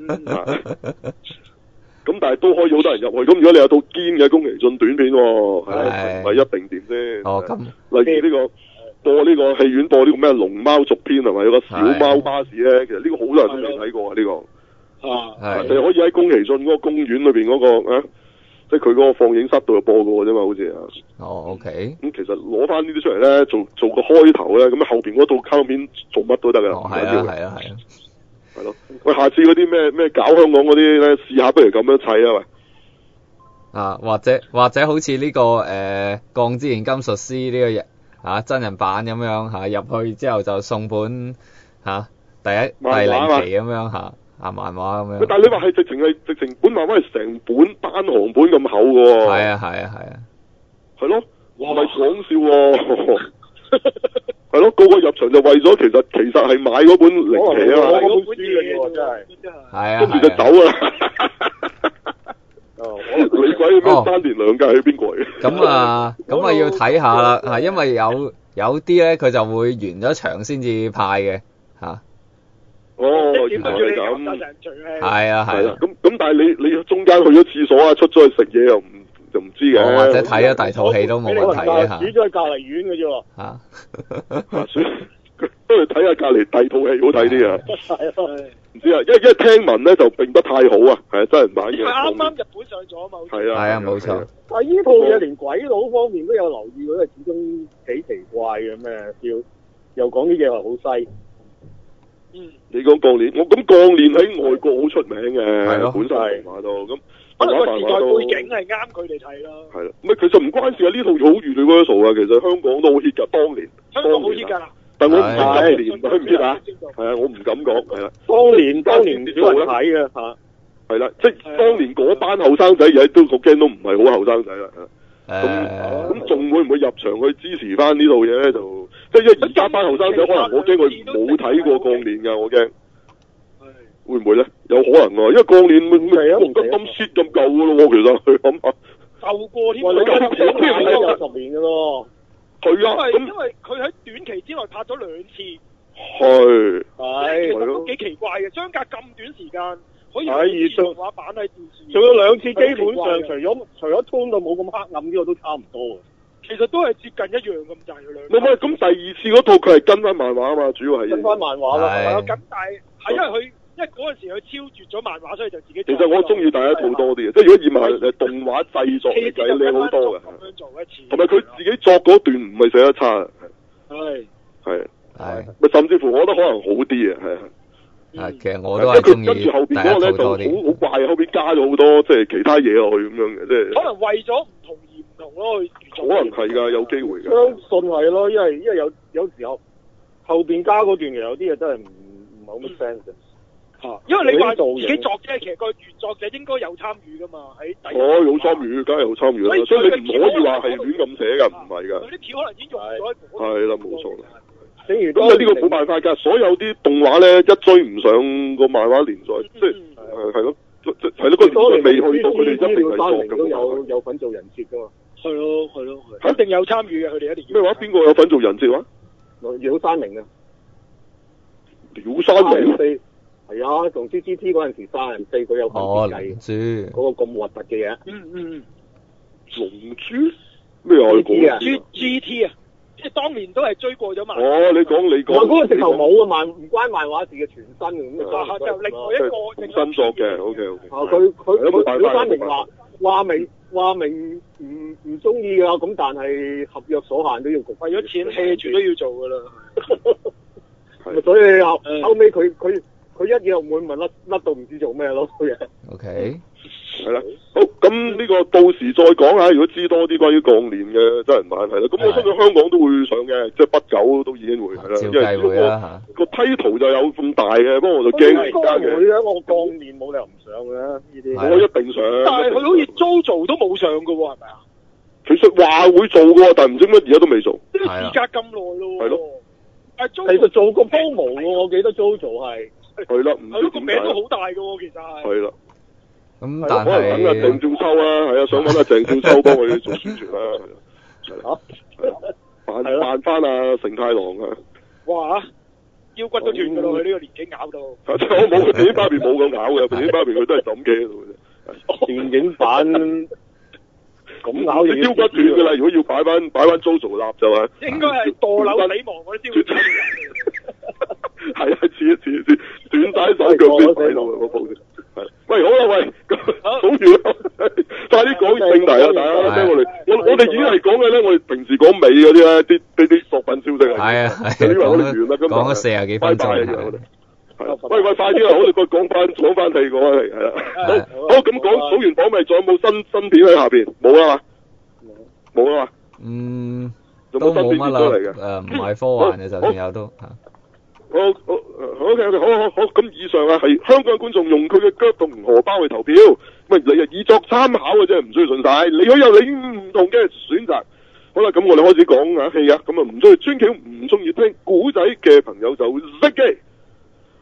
咁但係都可以好多人入去。咁如果你有套堅嘅宮崎駿短片，係唔係一定掂先？ 哦，咁例如呢個播呢個戲院播呢個咩龍貓續篇係咪？有個小貓巴士咧，其實呢個好多人都未睇過啊！呢個啊，係你可以喺宮崎駿嗰個公園裏邊嗰個啊，即係佢嗰個放映室度播過嘅啫嘛，好似啊。 哦 ，OK。 咁其實攞翻呢啲出嚟咧，做做個開頭咧，咁後邊嗰套卡通片做乜都得噶。 哦，係啊，係啊，係啊。 係咯，喂，下次嗰啲咩咩搞香港嗰啲咧，試下不如咁樣砌啊，喂！ 啊，或者或者好似呢、這個誒《鋼之煉金術師》呢、這個嘢啊真人版咁樣吓，入、啊、去之後就送本吓、啊、第一第零期咁樣吓啊漫畫咁樣。但係你話係直情係直情本漫畫係成本單行本咁厚嘅喎。係啊係啊係啊。係咯，唔係講笑喎。係咯，個個入場就為咗其實其實係買嗰本零期啊嘛，嗰本書嘅喎真係，係啊，跟住就走啦。哦，你嗰鬼咩單連兩屆係邊個嚟嘅？ 咁啊，咁啊要睇下啦，係因為有有啲咧佢就會完咗場先至派嘅嚇。 哦，原來係咁。 係啊係啊。 咁咁但係你你中間去咗廁所啊，出咗去食嘢又唔就唔知嘅。 或者睇咗第二套戲都冇問題嘅嚇。 煮咗喺隔離院嘅啫喎。 嚇。 都係睇下隔離第二套戲好睇啲啊！唔知啊，因為因為聽聞咧就並不太好啊，係啊，真人版嘅。 啱啱日本上咗啊嘛。 係啊， 係啊，冇錯。 但係呢套嘢連鬼佬方面都有留意，因為始終幾奇怪嘅咩，要又講啲嘢話好西。 嗯。 你講鋼鍊，我咁鋼鍊喺外國好出名嘅， 係咯， 本身係漫畫度咁。 可能個時代背景係啱佢哋睇咯。 係啦，唔係其實唔關事啊，呢套好 universal 啊，其實香港都好 hit 㗎，當年。 香港好 hit 㗎。 但我唔知今年，佢唔知啊，係啊，我唔敢講，係啦。 當年當年少人睇嘅嚇， 係啦，即係當年嗰班後生仔而家都個驚都唔係好後生仔啦。咁咁仲會唔會入場去支持翻呢套嘢咧？就即係因為而家班後生仔可能我驚佢冇睇過鋼鍊㗎，我驚。會唔會咧？有可能喎，因為鋼鍊咪黃金金 shit 咁舊㗎咯喎，其實佢諗下。 舊過添。 哇！你咁前都有十年㗎咯。 係啊， 咁因為佢喺短期之內拍咗兩次， 係係， 其實都幾奇怪嘅，相隔咁短時間可以睇動畫版喺電視， 做咗兩次，基本上除咗除咗 tone 到冇咁黑暗呢個都差唔多嘅， 其實都係接近一樣咁滯嘅兩。 唔係咁第二次嗰套佢係跟翻漫畫啊嘛，主要係跟翻漫畫啦， 係啊，咁但係係因為佢。因為嗰陣時佢超絕咗漫畫，所以就自己。 其實我中意第一套多啲嘅，即係如果以漫誒動畫製作嚟計靚好多嘅。 咁樣做一次。 同埋佢自己作嗰段唔係寫得差。 係。 係。 係。 咪甚至乎我覺得可能好啲嘅，係啊。 係，其實我都係中意跟住後邊嗰個咧就好好怪，後邊加咗好多即係其他嘢落去咁樣嘅，即係。 可能為咗唔同而唔同咯。 可能係㗎，有機會㗎。 相信係咯，因為因為有有時候後邊加嗰段其實有啲嘢真係唔唔係好 make sense。 因為你話自己作啫，其實個原作者應該有參與噶嘛，喺第。 哦，有參與，梗係有參與啦，所以你唔可以話係亂咁寫噶，唔係噶。 佢啲橋可能已經用咗。 係啦，冇錯啦。 正如咁啊，呢個冇辦法㗎，所有啲動畫咧一追唔上個漫畫連載，即係係係咯，係咯，個年代未去到，佢哋一定係作㗎。 都有有份做人設㗎嘛。 係咯係咯，一定有參與嘅，佢哋一定。 咩話？邊個有份做人設話？ 廖山明啊。 廖山明。 係啊，同 G G T 嗰陣時三人四佢有份設計嘅， 嗰個咁核突嘅嘢。 嗯嗯。 龍珠咩啊 ？G G T 啊，即係當年都係追過咗漫。 哦，你講你講。 我嗰個直頭冇啊，漫唔關漫畫事嘅全新嘅咁啊。就另外一個新作嘅 ，OK OK。 啊，佢佢佢廖山明話話明話明唔唔中意㗎，咁但係合約所限都要焗， 為咗錢 hea 住都要做㗎啦。 咪所以後後尾佢佢。佢一嘢唔會問甩甩到唔知做咩咯嘢。 O K， 係啦，好咁呢個到時再講下，如果知多啲關於鋼鍊嘅真人版係啦，咁我相信香港都會上嘅，即係不久都已經會係啦， 因為會啦個梯圖就有咁大嘅，不過我就驚而家嘅。 會嘅，我鋼鍊冇理由唔上嘅呢啲。 我一定上。 但係佢好似 JoJo 都冇上嘅喎，係咪啊？ 其實話會做嘅，但係唔知乜而家都未做。 呢個時隔咁耐咯。 係咯。 其實做過 promo 嘅，我記得 JoJo 係。 係啦，唔知個名都好大嘅喎，其實係。 係啦。 咁但係可能等阿鄭少秋啊，係啊，想揾阿鄭少秋幫佢做宣傳啦。係啦。扮扮翻阿成太郎啊！ 哇！腰骨都斷㗎咯，佢呢個年紀咬到。 我冇佢電影芭比冇咁咬嘅，電影芭比佢都係枕企喺度嘅啫。 電影版咁咬腰骨斷㗎啦！如果要擺翻擺翻 JoJo 立就係。 應該係墮樓死亡嗰啲招。 係啊，似一似似斷晒手腳先喺度嗰部先。係，喂，好啦，喂，好完啦，快啲講正題啦，大家聽我哋，我我哋已經係講嘅咧，我哋平時講尾嗰啲咧，啲啲啲作品消息啊。係啊， 你以為我哋完啦，咁講咗四十幾分鐘。 係，喂喂，快啲啦，我哋再講翻講翻第二個啊，係啦。好，好咁講，數完榜咪仲有冇新新片喺下邊？冇啦嘛，冇啦嘛。 嗯， 有冇新片出嚟嘅？ 誒，唔係科幻嘅，就算有都嚇。 好好好嘅，好好好，咁以上啊係香港觀眾用佢嘅腳同荷包去投票，喂，你啊以作參考嘅啫，唔需要信晒，你可以有你唔同嘅選擇。好啦，咁我哋開始講下戲啊，咁啊唔中意穿橋唔中意聽古仔嘅朋友就熄機。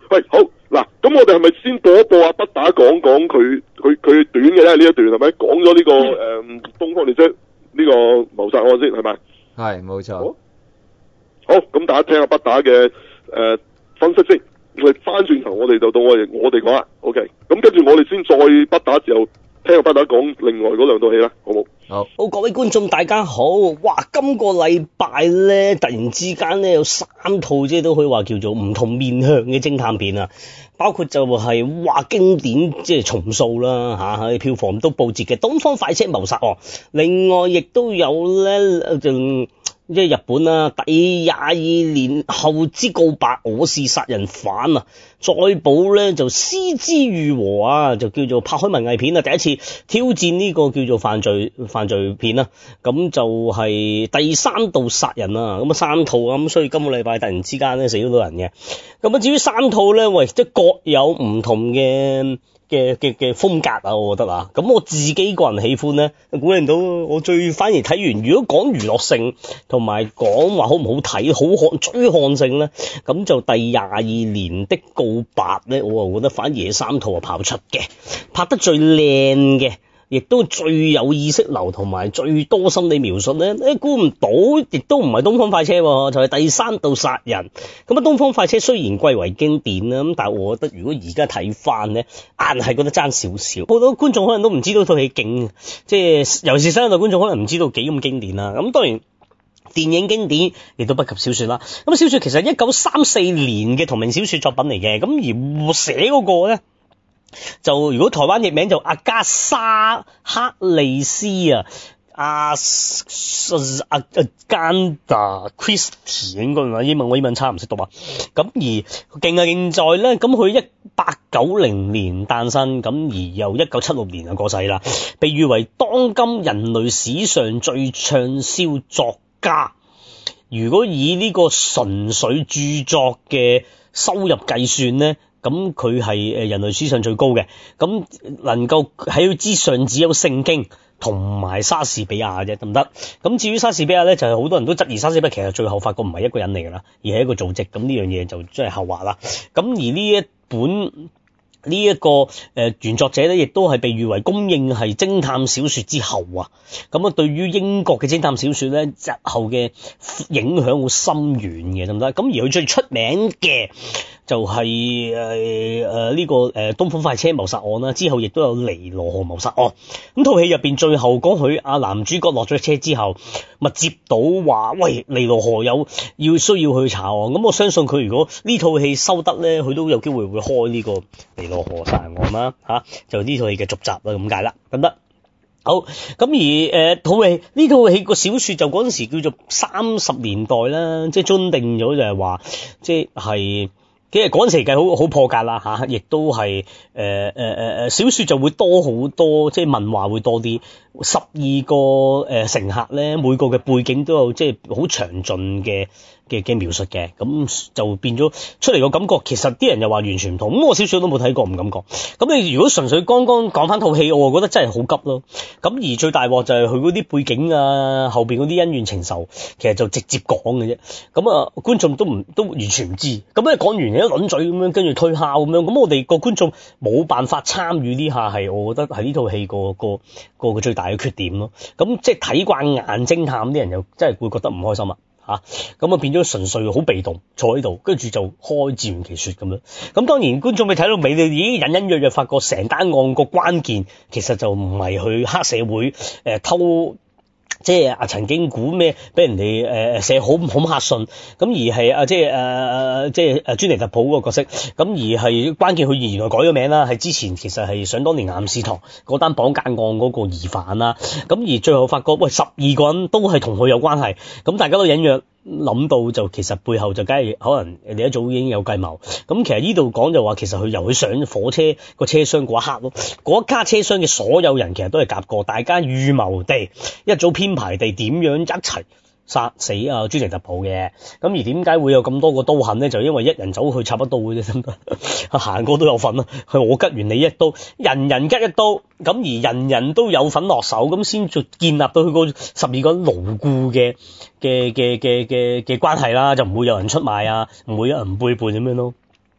喂，好嗱，咁我哋係咪先播一播啊？不打講講佢佢佢短嘅咧呢一段係咪？講咗呢個誒、嗯、東方列車呢個謀殺案先係咪？ 係，冇錯。 好，好，咁大家聽下不打嘅誒、呃、分析先。我哋翻轉頭，我哋就到我哋我哋講啦。OK，咁跟住我哋先再不打之後，聽下不打講另外嗰兩套戲啦，好冇？ 好， 好，各位觀眾大家好，哇！今個禮拜咧，突然之間咧有三套即係都可以話叫做唔同面向嘅偵探片啊，包括就係話經典即係重塑啦嚇，喺、啊、票房都報捷嘅《東方快車謀殺案》，另外亦都有咧就。即係日本啊，第廿二年後之告白，我是殺人犯啊！再補咧就絲之愈和啊，就叫做拍開文藝片啊，第一次挑戰呢個叫做犯罪犯罪片啊，咁就係第三度殺人啊，咁啊三套啊，咁所以今個禮拜突然之間咧死咗好多人嘅，咁啊至於三套咧，喂，即係各有唔同嘅。嘅嘅嘅風格啊，我覺得啊，咁我自己個人喜歡咧，估唔到我最反而睇完，如果講娛樂性同埋講話好唔好睇，好看追看性咧，咁就第廿二年的告白咧，我啊覺得反而係三套啊跑出嘅，拍得最靚嘅。亦都最有意識流同埋最多心理描述咧，誒估唔到，亦都唔係東方快車，就係、是、第三度殺人。咁啊，東方快車雖然貴為經典啦，咁但係我覺得如果而家睇翻咧，硬係覺得爭少少。好多觀眾可能都唔知道套戲勁，即係尤其是新一代觀眾可能唔知道幾咁經典啦。咁當然電影經典亦都不及小說啦。咁小說其實一九三四年嘅同名小說作品嚟嘅，咁而寫嗰個咧。就如果台灣譯名就阿加莎克利斯啊，阿阿阿甘達 Christie 應該唔係英文，我英文差唔識讀啊。咁而勁啊勁在咧，咁佢一八九零年誕生，咁而又一九七六年就過世啦，被譽為當今人類史上最暢銷作家。如果以呢個純粹著作嘅收入計算咧，咁佢係誒人類史上最高嘅，咁能夠喺佢之上只有聖經同埋莎士比亞啫，得唔得？咁至於莎士比亞咧，就係、是、好多人都質疑莎士比亞其實最後發覺唔係一個人嚟㗎啦，而係一個組織，咁呢樣嘢就真係後話啦。咁而呢一本呢一個誒原作者咧，亦都係被譽為公認係偵探小說之後啊。咁啊，對於英國嘅偵探小說咧，日後嘅影響好深遠嘅，得唔得？咁而佢最出名嘅就係誒誒呢個誒東方快車謀殺案啦，之後亦都有尼羅河謀殺案。咁套戲入邊最後講佢阿男主角落咗車之後，咪接到話喂尼羅河有要需要去查案。咁我相信佢如果呢套戲收得咧，佢都有機會會開呢個尼羅河殺人案啦嚇，就呢套戲嘅續集啦咁解啦，得唔得？好，咁而誒套戲呢套戲個小說就嗰陣時叫做三十年代啦，即係遵定咗就係話，即係。其實嗰陣時計好好破格啦嚇，亦都係誒誒誒誒小説就會多好多，即係文話會多啲。十二個誒、呃、乘客咧，每個嘅背景都有即係好詳盡嘅嘅嘅描述嘅，咁就變咗出嚟個感覺。其實啲人又話完全唔同，咁我小説都冇睇過，唔敢講。咁你如果純粹剛剛講翻套戲，我覺得真係好急咯。咁而最大鑊就係佢嗰啲背景啊，後邊嗰啲恩怨情仇，其實就直接講嘅啫。咁啊，觀眾都唔都完全唔知。咁咧講完一輪嘴咁樣，跟住推敲咁樣，咁我哋個觀眾冇辦法參與呢下，係我覺得係呢套戲個個個個最大嘅缺點咯。咁即係睇慣硬偵探啲人又真係會覺得唔開心啊嚇。咁啊變咗純粹好被動坐喺度，跟住就開自圓其說咁樣。咁當然觀眾未睇到尾，你已經隱隱約約發覺成單案個關鍵其實就唔係去黑社會誒、呃、偷。即係啊，曾經估咩俾人哋誒寫好恐嚇信，咁而係啊，即係誒誒，即係誒尊尼特普嗰個角色，咁而係關鍵佢原來改咗名啦，係之前其實係想當年岩士堂嗰單綁架案嗰個疑犯啦，咁而最後發覺喂十二個人都係同佢有關係，咁大家都隱約諗到就其實背後就梗係可能你一早已經有計謀，咁其實呢度講就話其實佢由佢上火車個車廂嗰一刻咯，嗰一卡車廂嘅所有人其實都係夾過，大家預謀地一早編排地點樣一齊殺死啊朱尼特普嘅，咁而點解會有咁多個刀痕咧？就因為一人走去插一刀嘅啫，行過都有份啦，係我吉完你一刀，人人吉一刀，咁而人人都有份落手，咁先至建立到佢個十二個牢固嘅嘅嘅嘅嘅嘅關係啦，就唔會有人出賣啊，唔會有人背叛咁樣咯。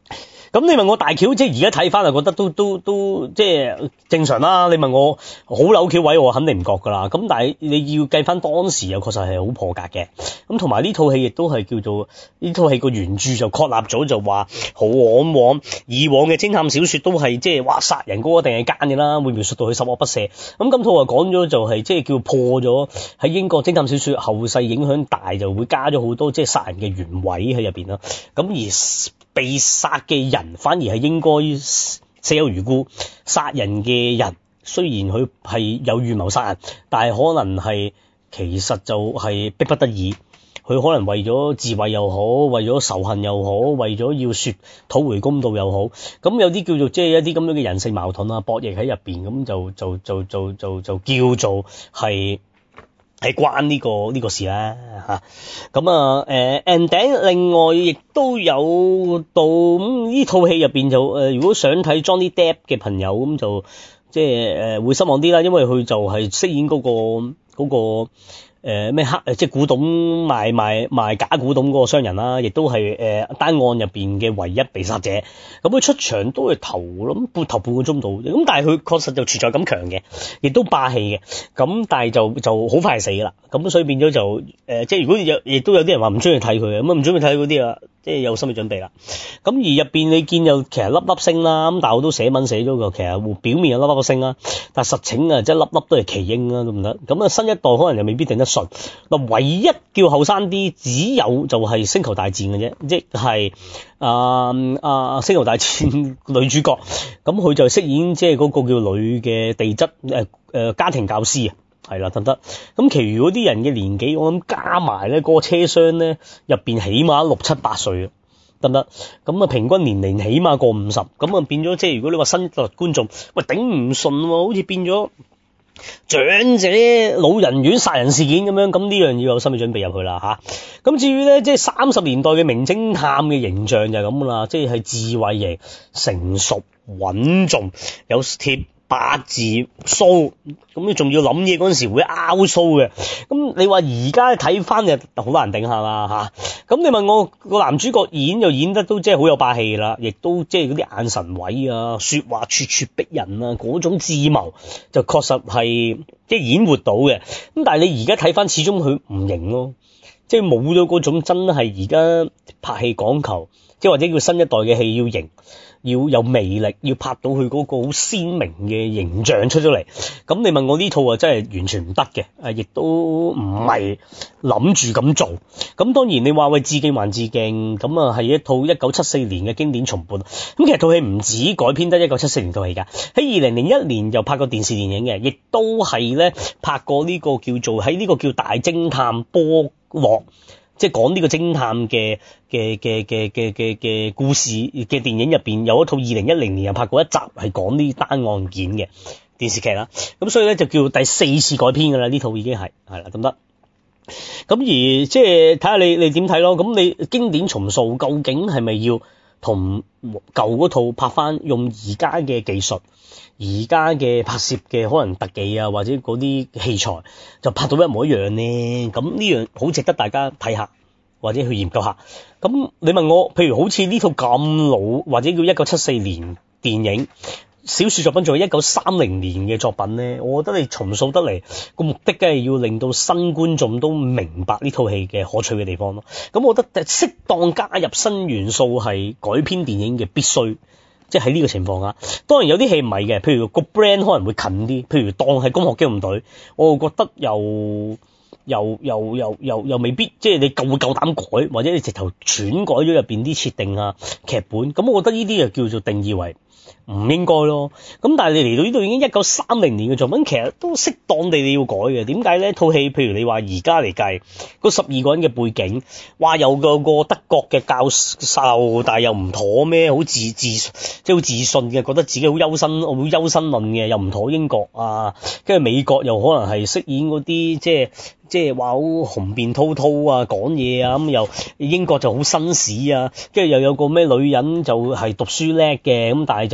咁你問我大橋，即係而家睇翻就覺得都都都即係正常啦。你問我好扭橋位，我肯定唔覺噶啦。咁但係你要計翻當時又確實係好破格嘅。咁同埋呢套戲亦都係叫做呢套戲個原著就確立咗就話，好往往以往嘅偵探小說都係即係話殺人嗰個一定係奸嘅啦，會描述到佢十惡不赦。咁今套啊講咗就係即係叫破咗喺英國偵探小說後世影響大，就會加咗好多即係殺人嘅原委喺入邊啦。咁而被殺嘅人反而係應該死有餘辜，殺人嘅人雖然佢係有預謀殺人，但係可能係其實就係逼不得已，佢可能為咗自衛又好，為咗仇恨又好，為咗要說討回公道又好，咁有啲叫做即係一啲咁樣嘅人性矛盾啊，博弈喺入邊，咁就就就就就就叫做係。係關呢、這個呢、這個事啦嚇，咁啊誒 ending 另外亦都有到咁呢套戲入邊就誒、呃，如果想睇 Johnny Depp 嘅朋友咁就即係誒、呃、會失望啲啦，因為佢就係飾演嗰、那個嗰、那個。誒咩黑誒即係古董賣賣賣假古董嗰個商人啦，亦都係誒、呃、單案入邊嘅唯一被殺者。咁佢出場都係頭諗半頭半個鐘度，咁但係佢確實就存在感強嘅，亦都霸氣嘅。咁但係就就好快死啦。咁所以變咗就誒、呃、即係如果有亦都有啲人話唔中意睇佢嘅，咁啊唔中意睇嗰啲啊，即係有心理準備啦。咁而入邊你見有其實粒粒星啦，咁但係我都寫文寫咗個，其實表面有粒粒星啦，但係實情啊即係粒粒都係奇英啦，得唔得？咁啊新一代可能又未必定得順。嗱，唯一叫後生啲，只有就係星球大戰嘅啫，即係啊啊星球大戰女主角，咁佢就飾演即係嗰個叫女嘅地質誒誒家庭教師啊，係啦，得唔得？咁其餘嗰啲人嘅年紀，我諗加埋咧嗰個車廂咧入邊起碼六七八歲啊，得唔得？咁啊平均年齡起碼過五十，咁啊變咗即係如果你話新一代觀眾，喂頂唔順喎，好似變咗長者老人院殺人事件咁樣，咁呢樣要有心理準備入去啦吓。咁至於咧，即係三十年代嘅名偵探嘅形象就係咁啦，即係智慧型、成熟、穩重、有貼八字鬚，咁你仲要諗嘢嗰陣時會拗鬚嘅。咁你話而家睇翻就好難頂下啦吓。咁你問我個男主角演就演得都即係好有霸氣啦，亦都即係嗰啲眼神位啊、說話咄咄逼人啊，嗰種智謀就確實係即係演活到嘅。咁但係你而家睇翻，始終佢唔型咯，即係冇咗嗰種真係而家拍戲講求，即係或者叫新一代嘅戲要型。要有魅力，要拍到佢嗰個好鮮明嘅形象出咗嚟。咁你問我呢套啊，真係完全唔得嘅，誒，亦都唔係諗住咁做。咁當然你話喂致敬還致敬，咁啊係一套一九七四年嘅經典重播。咁其實套戲唔止改編得一九七四年套戲㗎，喺二零零一年又拍過電視電影嘅，亦都係咧拍過呢個叫做喺呢個叫大偵探波洛。即係講呢個偵探嘅嘅嘅嘅嘅嘅嘅故事嘅電影入邊，有一套二零一零年又拍過一集係講呢單案件嘅電視劇啦。咁所以咧就叫第四次改編㗎啦，呢套已經係係啦，得唔得？咁而即係睇下你你點睇咯。咁你經典重塑究竟係咪要同舊嗰套拍翻，用而家嘅技術？而家嘅拍攝嘅可能特技啊，或者嗰啲器材就拍到一模一樣呢？咁呢樣好值得大家睇下，或者去研究下。咁你問我，譬如好似呢套咁老，或者叫一九七四年電影小說作品，仲有一九三零年嘅作品呢，我覺得你重塑得嚟個目的，梗係要令到新觀眾都明白呢套戲嘅可取嘅地方咯。咁我覺得適當加入新元素係改編電影嘅必須。即係喺呢個情況下，當然有啲戲唔係嘅，譬如個 brand 可能會近啲，譬如當係攻殼機動隊，我覺得又又又又又又未必，即係你夠會夠膽改，或者你直頭篡改咗入邊啲設定啊劇本，咁我覺得呢啲就叫做定義為唔應該咯。咁但係你嚟到呢度已經一九三零年嘅作品，其實都適當地你要改嘅。點解呢？套戲譬如你話而家嚟計，嗰十二個人嘅背景，話有個個德國嘅教授，但係又唔妥咩？好自自即係好自信嘅，覺得自己好優生，好優生論嘅，又唔妥英國啊。跟住美國又可能係飾演嗰啲即係。即係話好雄辯滔滔啊，講嘢啊，咁又英國就好紳士啊，跟住又有個咩女人就係讀書叻嘅，咁但係就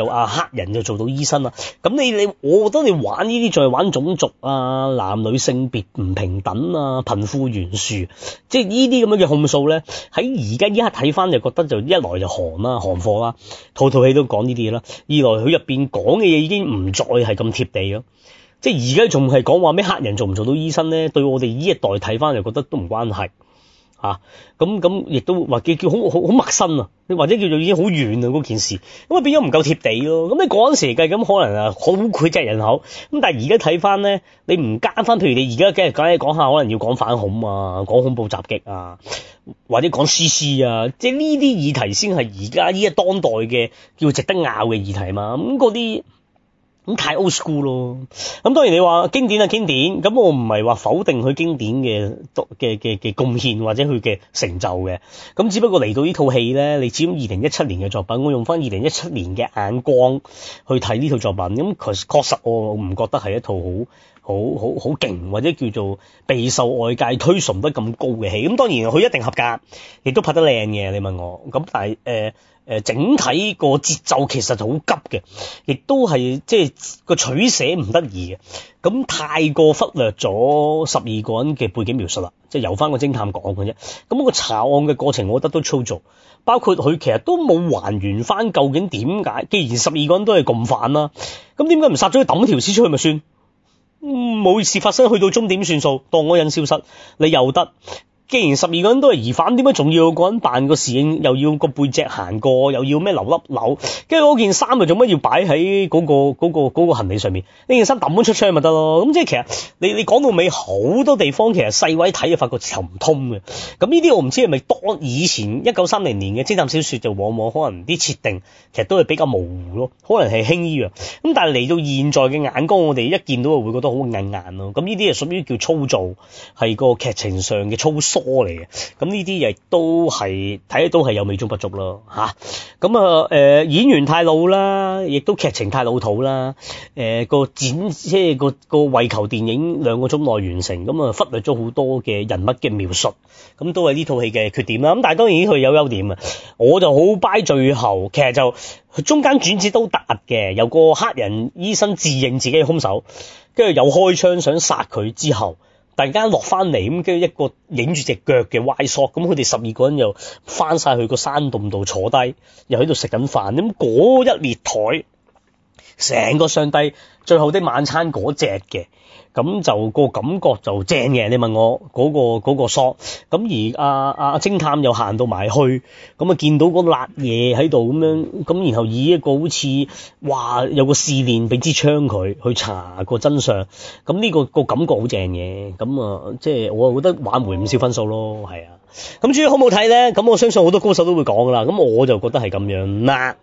啊黑人就做到醫生啦。咁你你我覺得你玩呢啲就係玩種族啊、男女性別唔平等啊、貧富懸殊，即係呢啲咁樣嘅控訴咧，喺而家依刻睇翻就覺得就一來就寒啦、寒貨啦，套套戲都講呢啲嘢啦；二來佢入邊講嘅嘢已經唔再係咁貼地咯。即係而家仲係講話咩黑人做唔做到醫生咧？對我哋呢一代睇翻就覺得都唔關係。嚇咁咁亦都或叫叫好好好陌生啊，你或者叫做已經好遠啊嗰件事，咁啊變咗唔夠貼地咯。咁你嗰陣時計咁可能啊好膾炙人口，咁但係而家睇翻咧，你唔加翻，譬如你而家梗係講講下，可能要講反恐啊，講恐怖襲擊啊，或者講 C C 啊，即係呢啲議題先係而家呢一當代嘅叫值得拗嘅議題嘛。咁嗰啲。咁太 old school 咯，咁當然你話經典啊經典，咁我唔係話否定佢經典嘅嘅嘅嘅貢獻或者佢嘅成就嘅，咁只不過嚟到呢套戲咧，你始終二零一七年嘅作品，我用翻二零一七年嘅眼光去睇呢套作品，咁確確實我唔覺得係一套好好好好勁或者叫做備受外界推崇得咁高嘅戲，咁當然佢一定合格，亦都拍得靚嘅，你問我，咁但係誒。呃誒整體個節奏其實就好急嘅，亦都係即係個取捨唔得意嘅，咁太過忽略咗十二個人嘅背景描述啦，即係由翻個偵探講嘅啫。咁個查案嘅過程，我覺得都粗糙，包括佢其實都冇還原翻究竟點解，既然十二個人都係共犯啦，咁點解唔殺咗佢抌條屍出去咪算？冇事發生，去到終點算數，當嗰人消失，你又得。既然十二個人都係疑犯，點解仲要個人扮個侍應，又要個背脊行過，又要咩留粒紐，跟住嗰件衫又做乜要擺喺嗰個嗰個嗰個行李上面？呢件衫抌咗出窗咪得咯？咁即係其實你你講到尾好多地方其實細位睇就發覺頭唔通嘅。咁呢啲我唔知係咪當以前一九三零年嘅偵探小說就往往可能啲設定其實都係比較模糊咯，可能係輕依樣。咁但係嚟到現在嘅眼光，我哋一見到就會覺得好硬硬咯。咁呢啲係屬於叫粗糙，係個劇情上嘅粗疏嚟嘅，咁呢啲亦都係睇得到係有美中不足咯嚇。咁啊誒演員太老啦，亦都劇情太老土啦。誒、呃、個剪即係個個為求電影兩個鐘內完成，咁啊忽略咗好多嘅人物嘅描述，咁都係呢套戲嘅缺點啦。咁但係當然呢套戲有優點啊，我就好 buy 最後，其實就中間轉折都突嘅，有個黑人醫生自認自己係兇手，跟住又開槍想殺佢之後。突然間落翻嚟咁，跟住一個影住隻腳嘅歪索，咁佢哋十二個人又翻晒去個山洞度坐低，又喺度食緊飯，咁嗰一列台，成個上帝最後的晚餐嗰隻嘅，咁就個感覺就正嘅。你問我嗰、嗰個嗰、嗰個索，咁而阿阿偵探又行到埋去，咁啊見到嗰辣嘢喺度咁樣，咁然後以一個好似話有個試煉俾支槍佢去查個真相，咁呢、呢個、個感覺好正嘅，咁啊即係我覺得挽回唔少分數咯，係啊。咁至於好唔好睇咧？咁我相信好多高手都會講噶啦，咁我就覺得係咁樣啦。